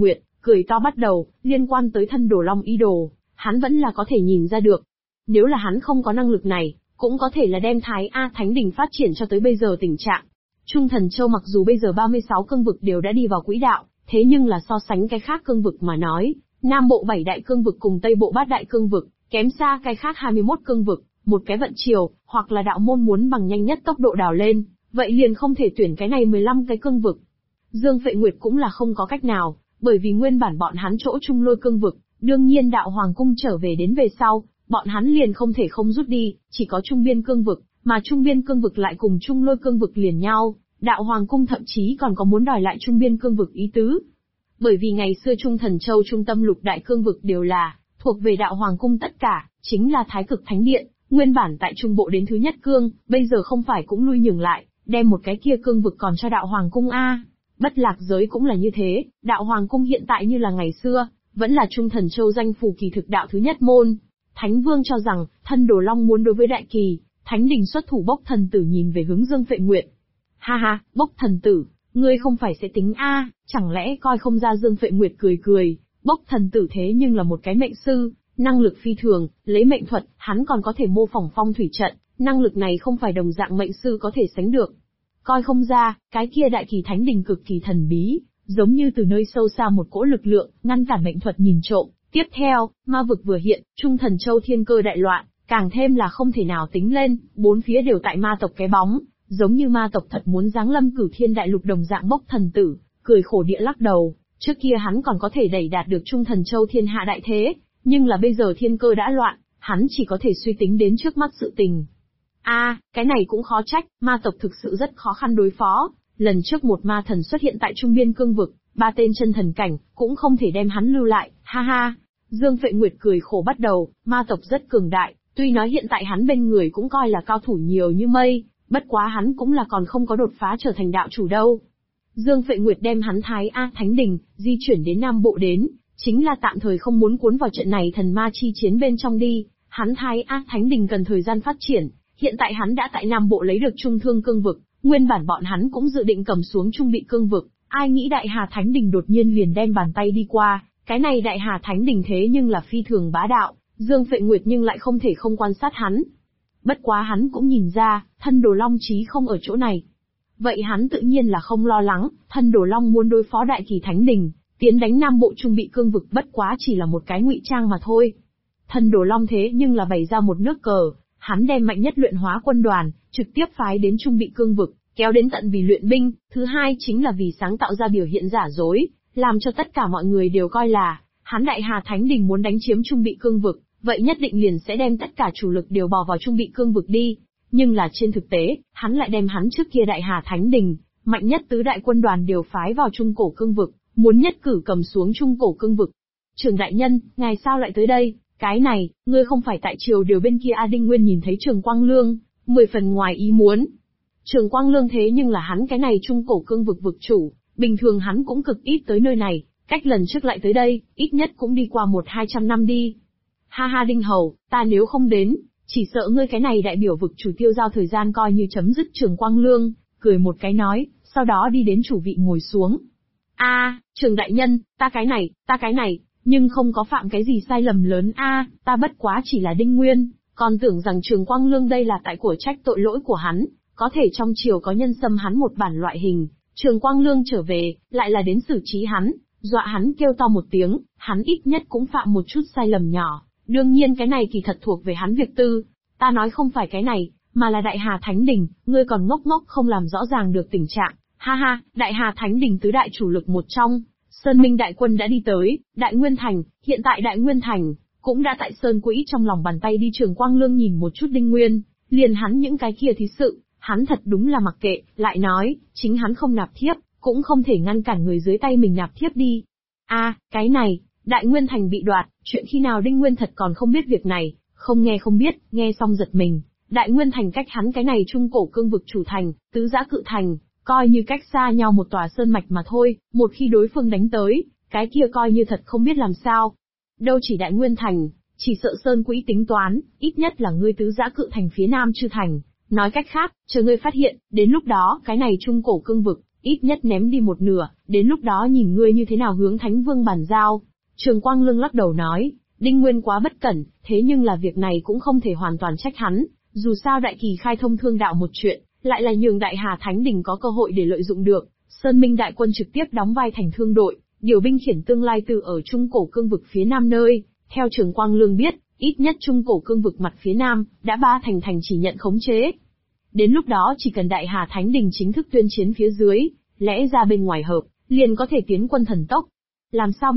cười to bắt đầu, liên quan tới thân Đồ Long ý đồ, hắn vẫn là có thể nhìn ra được. Nếu là hắn không có năng lực này, cũng có thể là đem Thái A Thánh Đình phát triển cho tới bây giờ tình trạng. Trung Thần Châu mặc dù bây giờ 36 cương vực đều đã đi vào quỹ đạo, thế nhưng là so sánh cái khác cương vực mà nói, Nam Bộ 7 đại cương vực cùng Tây Bộ 8 đại cương vực, kém xa cái khác 21 cương vực, một cái vận chiều, hoặc là đạo môn muốn bằng nhanh nhất tốc độ đào lên, vậy liền không thể tuyển cái này 15 cái cương vực. Dương Phệ Nguyệt cũng là không có cách nào, bởi vì nguyên bản bọn hắn chỗ Trung Lôi cương vực, đương nhiên đạo hoàng cung trở về đến về sau, bọn hắn liền không thể không rút đi, chỉ có Trung Biên cương vực, mà Trung Biên cương vực lại cùng Trung Lôi cương vực liền nhau, đạo hoàng cung thậm chí còn có muốn đòi lại Trung Biên cương vực ý tứ. Bởi vì ngày xưa Trung Thần Châu trung tâm lục đại cương vực đều là thuộc về đạo hoàng cung tất cả, chính là Thái Cực Thánh Điện, nguyên bản tại Trung Bộ đến thứ nhất cương, bây giờ không phải cũng lui nhường lại, đem một cái kia cương vực còn cho đạo hoàng cung a. Bất Lạc giới cũng là như thế, đạo hoàng cung hiện tại như là ngày xưa, vẫn là Trung Thần Châu danh phủ kỳ thực đạo thứ nhất môn. Thánh Vương cho rằng, thân Đồ Long muốn đối với đại kỳ, Thánh Đình xuất thủ. Bốc Thần Tử nhìn về hướng Dương Phệ Nguyệt. Ha ha, Bốc Thần Tử, ngươi không phải sẽ tính a, chẳng lẽ coi không ra? Dương Phệ Nguyệt cười cười, Bốc Thần Tử thế nhưng là một cái mệnh sư, năng lực phi thường, lấy mệnh thuật, hắn còn có thể mô phỏng phong thủy trận, năng lực này không phải đồng dạng mệnh sư có thể sánh được. Coi không ra, cái kia đại kỳ Thánh Đình cực kỳ thần bí, giống như từ nơi sâu xa một cỗ lực lượng, ngăn cản mệnh thuật nhìn trộm. Tiếp theo, ma vực vừa hiện, Trung Thần Châu thiên cơ đại loạn, càng thêm là không thể nào tính lên, bốn phía đều tại ma tộc cái bóng, giống như ma tộc thật muốn giáng lâm cửu thiên đại lục đồng dạng. Bốc Thần Tử, cười khổ địa lắc đầu, trước kia hắn còn có thể đẩy đạt được Trung Thần Châu thiên hạ đại thế, nhưng là bây giờ thiên cơ đã loạn, hắn chỉ có thể suy tính đến trước mắt sự tình. Cái này cũng khó trách, ma tộc thực sự rất khó khăn đối phó, lần trước một ma thần xuất hiện tại Trung Biên cương vực, 3 tên chân thần cảnh, cũng không thể đem hắn lưu lại, ha ha. Dương Phệ Nguyệt cười khổ bắt đầu, ma tộc rất cường đại, tuy nói hiện tại hắn bên người cũng coi là cao thủ nhiều như mây, bất quá hắn cũng là còn không có đột phá trở thành đạo chủ đâu. Dương Phệ Nguyệt đem hắn Thái A Thánh Đình, di chuyển đến Nam Bộ đến, chính là tạm thời không muốn cuốn vào trận này thần ma chi chiến bên trong đi, hắn Thái A Thánh Đình cần thời gian phát triển, hiện tại hắn đã tại Nam Bộ lấy được Trung Thương cương vực, nguyên bản bọn hắn cũng dự định cầm xuống Trung Bị cương vực, ai nghĩ Đại Hà Thánh Đình đột nhiên liền đem bàn tay đi qua, cái này Đại Hà Thánh Đình thế nhưng là phi thường bá đạo, Dương Phệ Nguyệt nhưng lại không thể không quan sát hắn. Bất quá hắn cũng nhìn ra, thân Đồ Long chí không ở chỗ này. Vậy hắn tự nhiên là không lo lắng, thân Đồ Long muốn đối phó Đại Kỳ Thánh Đình, tiến đánh Nam Bộ Trung Bị cương vực bất quá chỉ là một cái ngụy trang mà thôi. Thân Đồ Long thế nhưng là bày ra một nước cờ, hắn đem mạnh nhất luyện hóa quân đoàn, trực tiếp phái đến Trung Bị cương vực, kéo đến tận vì luyện binh, thứ hai chính là vì sáng tạo ra biểu hiện giả dối, làm cho tất cả mọi người đều coi là, hắn Đại Hà Thánh Đình muốn đánh chiếm Trung Bị cương vực, vậy nhất định liền sẽ đem tất cả chủ lực đều bò vào Trung Bị cương vực đi. Nhưng là trên thực tế, hắn lại đem hắn trước kia Đại Hà Thánh Đình, mạnh nhất tứ đại quân đoàn đều phái vào Trung Cổ cương vực, muốn nhất cử cầm xuống Trung Cổ cương vực. Trường đại nhân, ngài sao lại tới đây? Cái này, ngươi không phải tại triều điều bên kia A Đinh Nguyên nhìn thấy Trường Quang Lương, 10 phần ngoài ý muốn. Trường Quang Lương thế nhưng là hắn cái này Trung Cổ cương vực vực chủ, bình thường hắn cũng cực ít tới nơi này, cách lần trước lại tới đây, ít nhất cũng đi qua 100-200 năm đi. Ha ha Đinh Hầu, ta nếu không đến, chỉ sợ ngươi cái này đại biểu vực chủ tiêu giao thời gian coi như chấm dứt. Trường Quang Lương, cười một cái nói, sau đó đi đến chủ vị ngồi xuống. Trường đại nhân, ta cái này, nhưng không có phạm cái gì sai lầm lớn ta bất quá chỉ là Đinh Nguyên, còn tưởng rằng Trường Quang Lương đây là tại của trách tội lỗi của hắn, có thể trong triều có nhân xâm hắn một bản loại hình, Trường Quang Lương trở về, lại là đến xử trí hắn, dọa hắn kêu to một tiếng, hắn ít nhất cũng phạm một chút sai lầm nhỏ, đương nhiên cái này kỳ thật thuộc về hắn việc tư, ta nói không phải cái này, mà là Đại Hà Thánh Đình, ngươi còn ngốc ngốc không làm rõ ràng được tình trạng, ha ha, Đại Hà Thánh Đình tứ đại chủ lực một trong. Sơn Minh đại quân đã đi tới, Đại Nguyên Thành, hiện tại Đại Nguyên Thành, cũng đã tại Sơn Quỹ trong lòng bàn tay đi. Trường Quang Lương nhìn một chút Đinh Nguyên, liền hắn những cái kia thí sự, hắn thật đúng là mặc kệ, lại nói, chính hắn không nạp thiếp, cũng không thể ngăn cản người dưới tay mình nạp thiếp đi. Cái này, Đại Nguyên Thành bị đoạt, chuyện khi nào Đinh Nguyên thật còn không biết việc này, không nghe không biết, nghe xong giật mình. Đại Nguyên Thành cách hắn cái này Trung Cổ cương vực chủ thành, tứ giã cự thành, coi như cách xa nhau một tòa sơn mạch mà thôi, một khi đối phương đánh tới, cái kia coi như thật không biết làm sao. Đâu chỉ Đại Nguyên Thành, chỉ sợ Sơn Quỹ tính toán, ít nhất là ngươi tứ giã cự thành phía nam chư thành, nói cách khác, chờ ngươi phát hiện, đến lúc đó cái này Trung Cổ cương vực, ít nhất ném đi một nửa, đến lúc đó nhìn ngươi như thế nào hướng Thánh Vương bàn giao. Trường Quang Lương lắc đầu nói, Đinh Nguyên quá bất cẩn, thế nhưng là việc này cũng không thể hoàn toàn trách hắn, dù sao đại kỳ khai thông thương đạo một chuyện, lại là nhường Đại Hà Thánh Đình có cơ hội để lợi dụng được. Sơn Minh đại quân trực tiếp đóng vai thành thương đội, điều binh khiển tương lai từ ở Trung Cổ cương vực phía nam nơi. Theo Trường Quang Lương biết, ít nhất Trung Cổ cương vực mặt phía nam, đã 3 thành chỉ nhận khống chế. Đến lúc đó chỉ cần Đại Hà Thánh Đình chính thức tuyên chiến phía dưới, lẽ ra bên ngoài hợp, liền có thể tiến quân thần tốc. Làm sao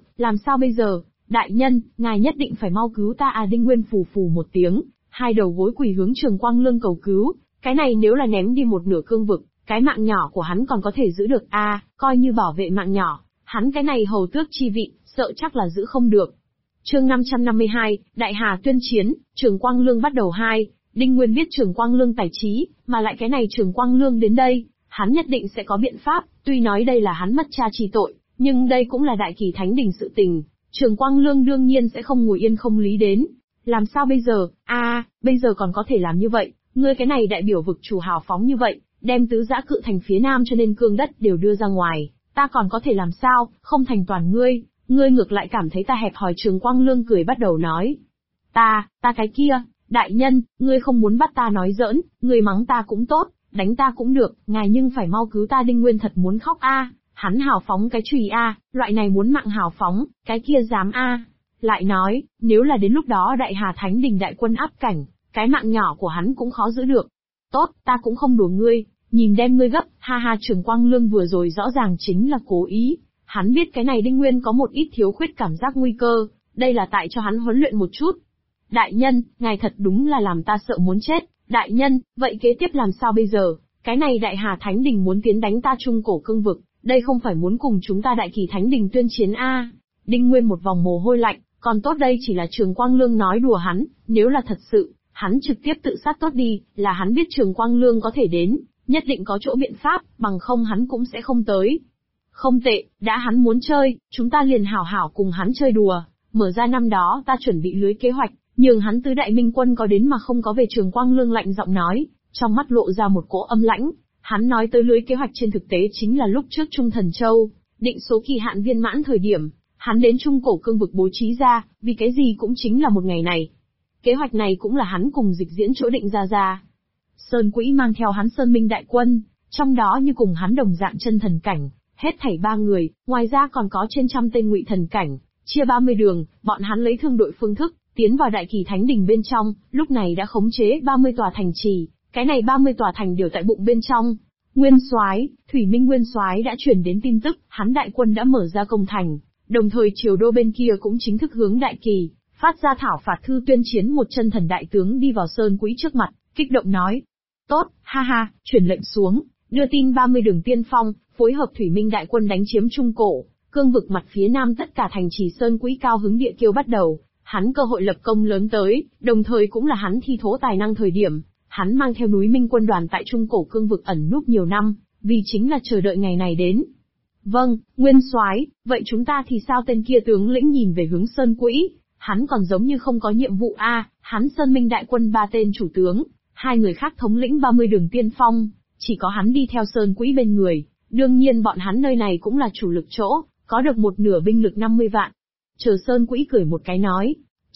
bây giờ, đại nhân, ngài nhất định phải mau cứu ta à. Đinh Nguyên phù phù một tiếng, hai đầu gối quỳ hướng Trường Quang Lương cầu cứu, cái này nếu là ném đi một nửa cương vực, cái mạng nhỏ của hắn còn có thể giữ được à, coi như bảo vệ mạng nhỏ, hắn cái này hầu tước chi vị, sợ chắc là giữ không được. Chương 552, Đại Hà tuyên chiến, Trường Quang Lương bắt đầu 2. Đinh Nguyên biết Trường Quang Lương tài trí, mà lại cái này Trường Quang Lương đến đây, hắn nhất định sẽ có biện pháp, tuy nói đây là hắn mất cha chi tội, nhưng đây cũng là Đại Kỳ Thánh Đình sự tình, Trường Quang Lương đương nhiên sẽ không ngồi yên không lý đến. Làm sao bây giờ, bây giờ còn có thể làm như vậy, ngươi cái này đại biểu vực chủ hào phóng như vậy, đem tứ giã cự thành phía nam cho nên cương đất đều đưa ra ngoài, ta còn có thể làm sao, không thành toàn ngươi ngược lại cảm thấy ta hẹp hòi. Trường Quang Lương cười bắt đầu nói, ta cái kia, đại nhân, ngươi không muốn bắt ta nói giỡn, ngươi mắng ta cũng tốt, đánh ta cũng được, ngài nhưng phải mau cứu ta. Đinh Nguyên thật muốn khóc hắn hào phóng cái chùy loại này muốn mạng hào phóng, cái kia dám lại nói, nếu là đến lúc đó Đại Hà Thánh Đình đại quân áp cảnh, cái mạng nhỏ của hắn cũng khó giữ được. Tốt, ta cũng không đùa ngươi, nhìn đem ngươi gấp, ha. Trường Quang Lương vừa rồi rõ ràng chính là cố ý, hắn biết cái này Đinh Nguyên có một ít thiếu khuyết cảm giác nguy cơ, đây là tại cho hắn huấn luyện một chút. Đại nhân, ngài thật đúng là làm ta sợ muốn chết, đại nhân, vậy kế tiếp làm sao bây giờ, cái này Đại Hà Thánh Đình muốn tiến đánh ta Trung Cổ cương vực, đây không phải muốn cùng chúng ta Đại Kỳ Thánh Đình tuyên chiến Đinh Nguyên một vòng mồ hôi lạnh, còn tốt đây chỉ là Trường Quang Lương nói đùa hắn, nếu là thật sự, hắn trực tiếp tự sát tốt đi, là hắn biết Trường Quang Lương có thể đến, nhất định có chỗ biện pháp, bằng không hắn cũng sẽ không tới. Không tệ, đã hắn muốn chơi, chúng ta liền hảo hảo cùng hắn chơi đùa, mở ra năm đó ta chuẩn bị lưới kế hoạch, nhường hắn tứ đại minh quân có đến mà không có về. Trường Quang Lương lạnh giọng nói, trong mắt lộ ra một cỗ âm lãnh, hắn nói tới lưới kế hoạch trên thực tế chính là lúc trước Trung Thần Châu, định số kỳ hạn viên mãn thời điểm, hắn đến Trung Cổ cương vực bố trí ra, vì cái gì cũng chính là một ngày này. Kế hoạch này cũng là hắn cùng Dịch Diễn chỗ định ra. Sơn Quỹ mang theo hắn Sơn Minh đại quân, trong đó như cùng hắn đồng dạng chân thần cảnh, hết thảy 3 người, ngoài ra còn có trên trăm tên ngụy thần cảnh, chia 30 đường, bọn hắn lấy thương đội phương thức, tiến vào Đại Kỳ Thánh Đình bên trong, lúc này đã khống chế 30 tòa thành trì, cái này 30 tòa thành đều tại bụng bên trong. Nguyên Soái, Thủy Minh Nguyên Soái đã truyền đến tin tức, hắn đại quân đã mở ra công thành, đồng thời triều đô bên kia cũng chính thức hướng Đại Kỳ, phát ra thảo phạt thư tuyên chiến. Một chân thần đại tướng đi vào Sơn Quỹ trước mặt, kích động nói, tốt, ha, truyền lệnh xuống, đưa tin 30 đường tiên phong, phối hợp Thủy Minh đại quân đánh chiếm Trung Cổ, cương vực mặt phía nam tất cả thành trì. Sơn Quỹ cao hứng địa kiêu bắt đầu, hắn cơ hội lập công lớn tới, đồng thời cũng là hắn thi thố tài năng thời điểm. Hắn mang theo núi Minh quân đoàn tại Trung Cổ cương vực ẩn núp nhiều năm, vì chính là chờ đợi ngày này đến. Vâng, Nguyên Soái, vậy chúng ta thì sao? Tên kia tướng lĩnh nhìn về hướng Sơn Quỹ, hắn còn giống như không có nhiệm vụ hắn Sơn Minh đại quân 3 tên chủ tướng, 2 người khác thống lĩnh 30 đường tiên phong, chỉ có hắn đi theo Sơn Quỹ bên người, đương nhiên bọn hắn nơi này cũng là chủ lực chỗ, có được một nửa binh lực 50 vạn. Chờ Sơn Quỹ cười một cái nói,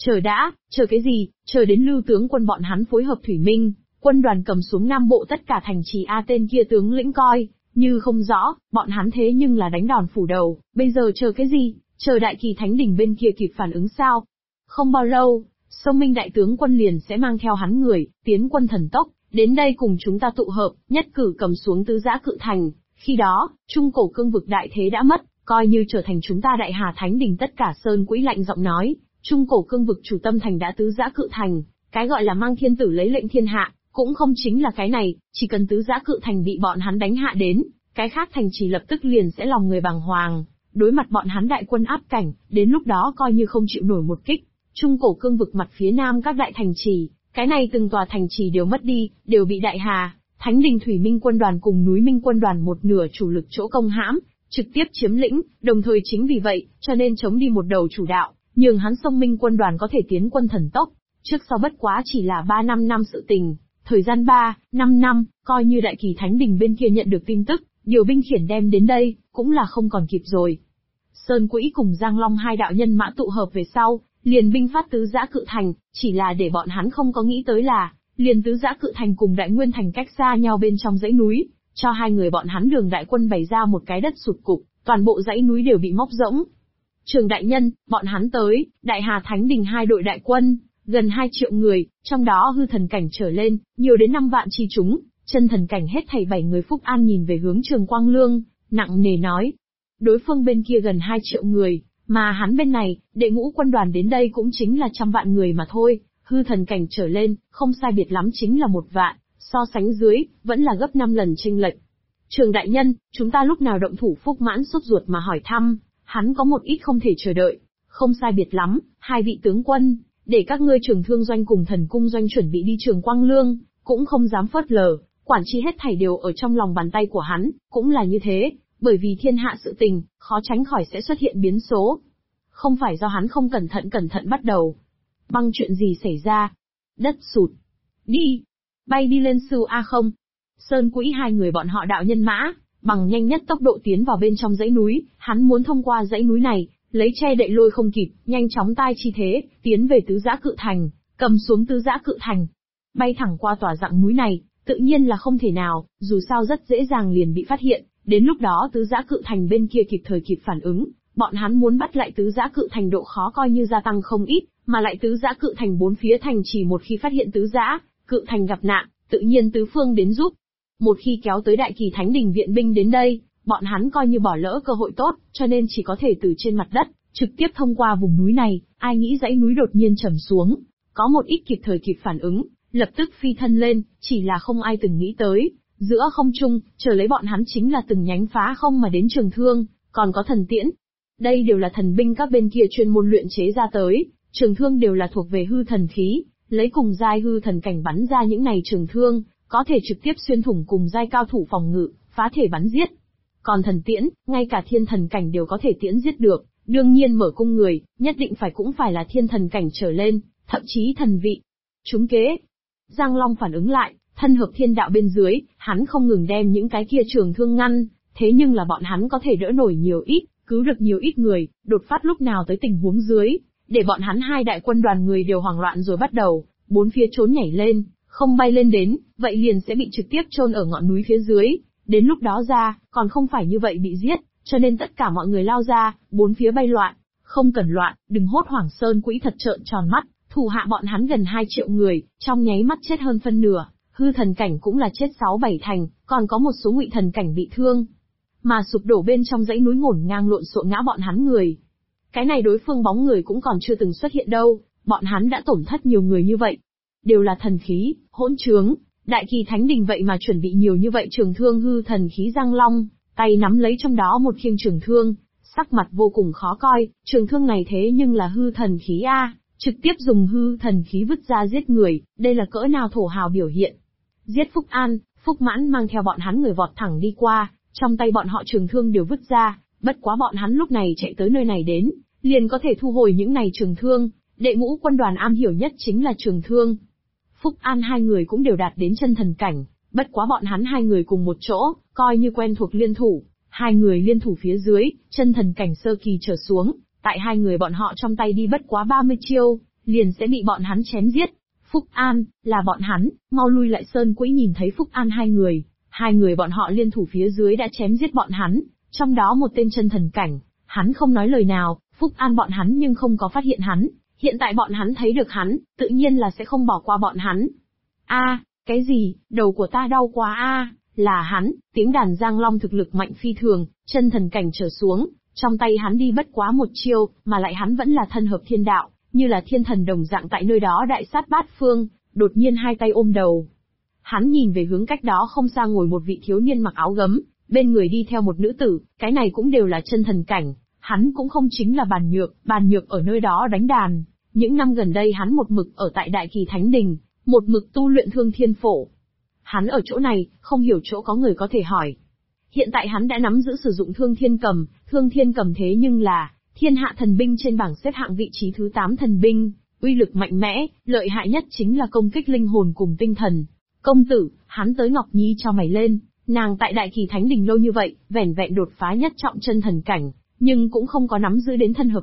chờ cái gì, chờ đến Lưu tướng quân bọn hắn phối hợp Thủy Minh quân đoàn cầm xuống Nam Bộ tất cả thành trì. Tên kia tướng lĩnh coi như không rõ, bọn hắn thế nhưng là đánh đòn phủ đầu, bây giờ chờ cái gì, chờ Đại Kỳ Thánh Đình bên kia kịp phản ứng sao? Không bao lâu, Sông Minh đại tướng quân liền sẽ mang theo hắn người, tiến quân thần tốc, đến đây cùng chúng ta tụ hợp, nhất cử cầm xuống tứ giã cự thành. Khi đó, Trung Cổ cương vực đại thế đã mất, coi như trở thành chúng ta Đại Hà Thánh Đình tất cả. Sơn Quỹ lạnh giọng nói, Trung Cổ cương vực chủ tâm thành đã tứ giã cự thành, cái gọi là mang thiên tử lấy lệnh thiên hạ, cũng không chính là cái này, chỉ cần tứ giã cự thành bị bọn hắn đánh hạ đến, cái khác thành trì lập tức liền sẽ lòng người bàng hoàng, đối mặt bọn hắn đại quân áp cảnh, đến lúc đó coi như không chịu nổi một kích. Trung Cổ cương vực mặt phía nam các đại thành trì, cái này từng tòa thành trì đều mất đi, đều bị Đại Hà Thánh Đình Thủy Minh quân đoàn cùng núi Minh quân đoàn một nửa chủ lực chỗ công hãm, trực tiếp chiếm lĩnh, đồng thời chính vì vậy, cho nên chống đi một đầu chủ đạo, nhường hắn Sông Minh quân đoàn có thể tiến quân thần tốc, trước sau bất quá chỉ là 3-5 năm sự tình. Thời gian 3-5 năm, coi như Đại Kỳ Thánh Đình bên kia nhận được tin tức, Điều binh khiển đem đến đây, cũng là không còn kịp rồi. Sơn Quỹ cùng Giang Long hai đạo nhân mã tụ hợp về sau, liền binh phát tứ giã cự thành, chỉ là để bọn hắn không có nghĩ tới là, liền tứ giã cự thành cùng Đại Nguyên thành cách xa nhau bên trong dãy núi, cho hai người bọn hắn đường đại quân bày ra một cái đất sụt cục, toàn bộ dãy núi đều bị móc rỗng. Trường đại nhân, bọn hắn tới, Đại Hà Thánh Đình hai đội đại quân, gần 2 triệu người, trong đó hư thần cảnh trở lên, nhiều đến 5 vạn chi chúng, chân thần cảnh hết thảy 7 người. Phúc An nhìn về hướng Trường Quang Lương, nặng nề nói. Đối phương bên kia gần 2 triệu người, mà hắn bên này, đệ ngũ quân đoàn đến đây cũng chính là 100 vạn người mà thôi, hư thần cảnh trở lên, không sai biệt lắm chính là 1 vạn, so sánh dưới, vẫn là gấp 5 lần chênh lệch. Trường đại nhân, chúng ta lúc nào động thủ? Phúc Mãn sốt ruột mà hỏi thăm, hắn có một ít không thể chờ đợi. Không sai biệt lắm, hai vị tướng quân, để các ngươi Trường Thương doanh cùng Thần Cung doanh chuẩn bị đi. Trường Quang Lương cũng không dám phớt lờ, quản tri hết thảy đều ở trong lòng bàn tay của hắn, cũng là như thế, bởi vì thiên hạ sự tình, khó tránh khỏi sẽ xuất hiện biến số. Không phải do hắn không cẩn thận bắt đầu. Băng, chuyện gì xảy ra? Đất sụt. Đi. Bay đi lên sư A không. Sơn Quỹ hai người bọn họ đạo nhân mã, bằng nhanh nhất tốc độ tiến vào bên trong dãy núi, hắn muốn thông qua dãy núi này, lấy che đậy lôi không kịp, nhanh chóng tai chi thế, tiến về tứ giã cự thành, cầm xuống tứ giã cự thành. Bay thẳng qua tòa dặng núi này, tự nhiên là không thể nào, dù sao rất dễ dàng liền bị phát hiện, đến lúc đó tứ giã cự thành bên kia kịp thời kịp phản ứng, bọn hắn muốn bắt lại tứ giã cự thành độ khó coi như gia tăng không ít, mà lại tứ giã cự thành bốn phía thành chỉ một khi phát hiện tứ giã cự thành gặp nạn, tự nhiên tứ phương đến giúp. Một khi kéo tới Đại Kỳ Thánh Đình viện binh đến đây, bọn hắn coi như bỏ lỡ cơ hội tốt, cho nên chỉ có thể từ trên mặt đất, trực tiếp thông qua vùng núi này. Ai nghĩ dãy núi đột nhiên trầm xuống, có một ít kịp thời kịp phản ứng, lập tức phi thân lên, chỉ là không ai từng nghĩ tới, giữa không trung, chờ lấy bọn hắn chính là từng nhánh phá không mà đến trường thương, còn có thần tiễn. Đây đều là thần binh các bên kia chuyên môn luyện chế ra tới, trường thương đều là thuộc về hư thần khí, lấy cùng giai hư thần cảnh bắn ra những này trường thương, có thể trực tiếp xuyên thủng cùng giai cao thủ phòng ngự, phá thể bắn giết. Còn thần tiễn, ngay cả thiên thần cảnh đều có thể tiễn giết được, đương nhiên mở cung người, nhất định cũng phải là thiên thần cảnh trở lên, thậm chí thần vị. Trúng kế. Giang Long phản ứng lại, thân hợp thiên đạo bên dưới, hắn không ngừng đem những cái kia trường thương ngăn, thế nhưng là bọn hắn có thể đỡ nổi nhiều ít, cứu được nhiều ít người, đột phát lúc nào tới tình huống dưới, để bọn hắn hai đại quân đoàn người đều hoảng loạn rồi bắt đầu, bốn phía trốn nhảy lên, không bay lên đến, vậy liền sẽ bị trực tiếp chôn ở ngọn núi phía dưới, đến lúc đó ra, còn không phải như vậy bị giết, cho nên tất cả mọi người lao ra, bốn phía bay loạn, không cần loạn, đừng hốt hoảng. Sơn Quỹ thật trợn tròn mắt, thủ hạ bọn hắn gần 2 triệu người, trong nháy mắt chết hơn phân nửa, hư thần cảnh cũng là chết 6-7 thành, còn có một số ngụy thần cảnh bị thương. Mà sụp đổ bên trong dãy núi ngổn ngang lộn xộn ngã bọn hắn người. Cái này đối phương bóng người cũng còn chưa từng xuất hiện đâu, bọn hắn đã tổn thất nhiều người như vậy. Đều là thần khí, hỗn trướng, Đại Kỳ Thánh Đình vậy mà chuẩn bị nhiều như vậy trường thương hư thần khí. Giang Long, tay nắm lấy trong đó một khiêng trường thương, sắc mặt vô cùng khó coi, trường thương này thế nhưng là hư thần khí A, trực tiếp dùng hư thần khí vứt ra giết người, đây là cỡ nào thổ hào biểu hiện. Giết Phúc An, Phúc Mãn mang theo bọn hắn người vọt thẳng đi qua, trong tay bọn họ trường thương đều vứt ra, bất quá bọn hắn lúc này chạy tới nơi này đến, liền có thể thu hồi những này trường thương, đệ ngũ quân đoàn am hiểu nhất chính là trường thương. Phúc An hai người cũng đều đạt đến chân thần cảnh, bất quá bọn hắn hai người cùng một chỗ, coi như quen thuộc liên thủ, hai người liên thủ phía dưới, chân thần cảnh sơ kỳ trở xuống, tại hai người bọn họ trong tay đi bất quá 30 chiêu, liền sẽ bị bọn hắn chém giết. Phúc An, là bọn hắn, mau lui lại. Sơn Quỹ nhìn thấy Phúc An hai người bọn họ liên thủ phía dưới đã chém giết bọn hắn, trong đó một tên chân thần cảnh, hắn không nói lời nào, Phúc An bọn hắn nhưng không có phát hiện hắn, hiện tại bọn hắn thấy được hắn, tự nhiên là sẽ không bỏ qua bọn hắn. Cái gì, đầu của ta đau quá là hắn, tiếng đàn Giang Long thực lực mạnh phi thường, chân thần cảnh trở xuống, trong tay hắn đi bất quá một chiêu, mà lại hắn vẫn là thân hợp thiên đạo, như là thiên thần đồng dạng tại nơi đó đại sát bát phương, đột nhiên hai tay ôm đầu. Hắn nhìn về hướng cách đó không xa ngồi một vị thiếu niên mặc áo gấm, bên người đi theo một nữ tử, cái này cũng đều là chân thần cảnh, hắn cũng không chính là Bàn Nhược ở nơi đó đánh đàn. Những năm gần đây hắn một mực ở tại Đại Kỳ Thánh Đình, một mực tu luyện Thương Thiên Phổ. Hắn ở chỗ này, không hiểu chỗ có người có thể hỏi. Hiện tại hắn đã nắm giữ sử dụng Thương Thiên Cầm thế nhưng là thiên hạ thần binh trên bảng xếp hạng vị trí thứ 8 thần binh, uy lực mạnh mẽ, lợi hại nhất chính là công kích linh hồn cùng tinh thần. Công tử, hắn tới Ngọc Nhi cho mày lên, Nàng tại Đại Kỳ Thánh Đình lâu như vậy, vẻn vẹn đột phá nhất trọng chân thần cảnh, nhưng cũng không có nắm giữ đến thân hợp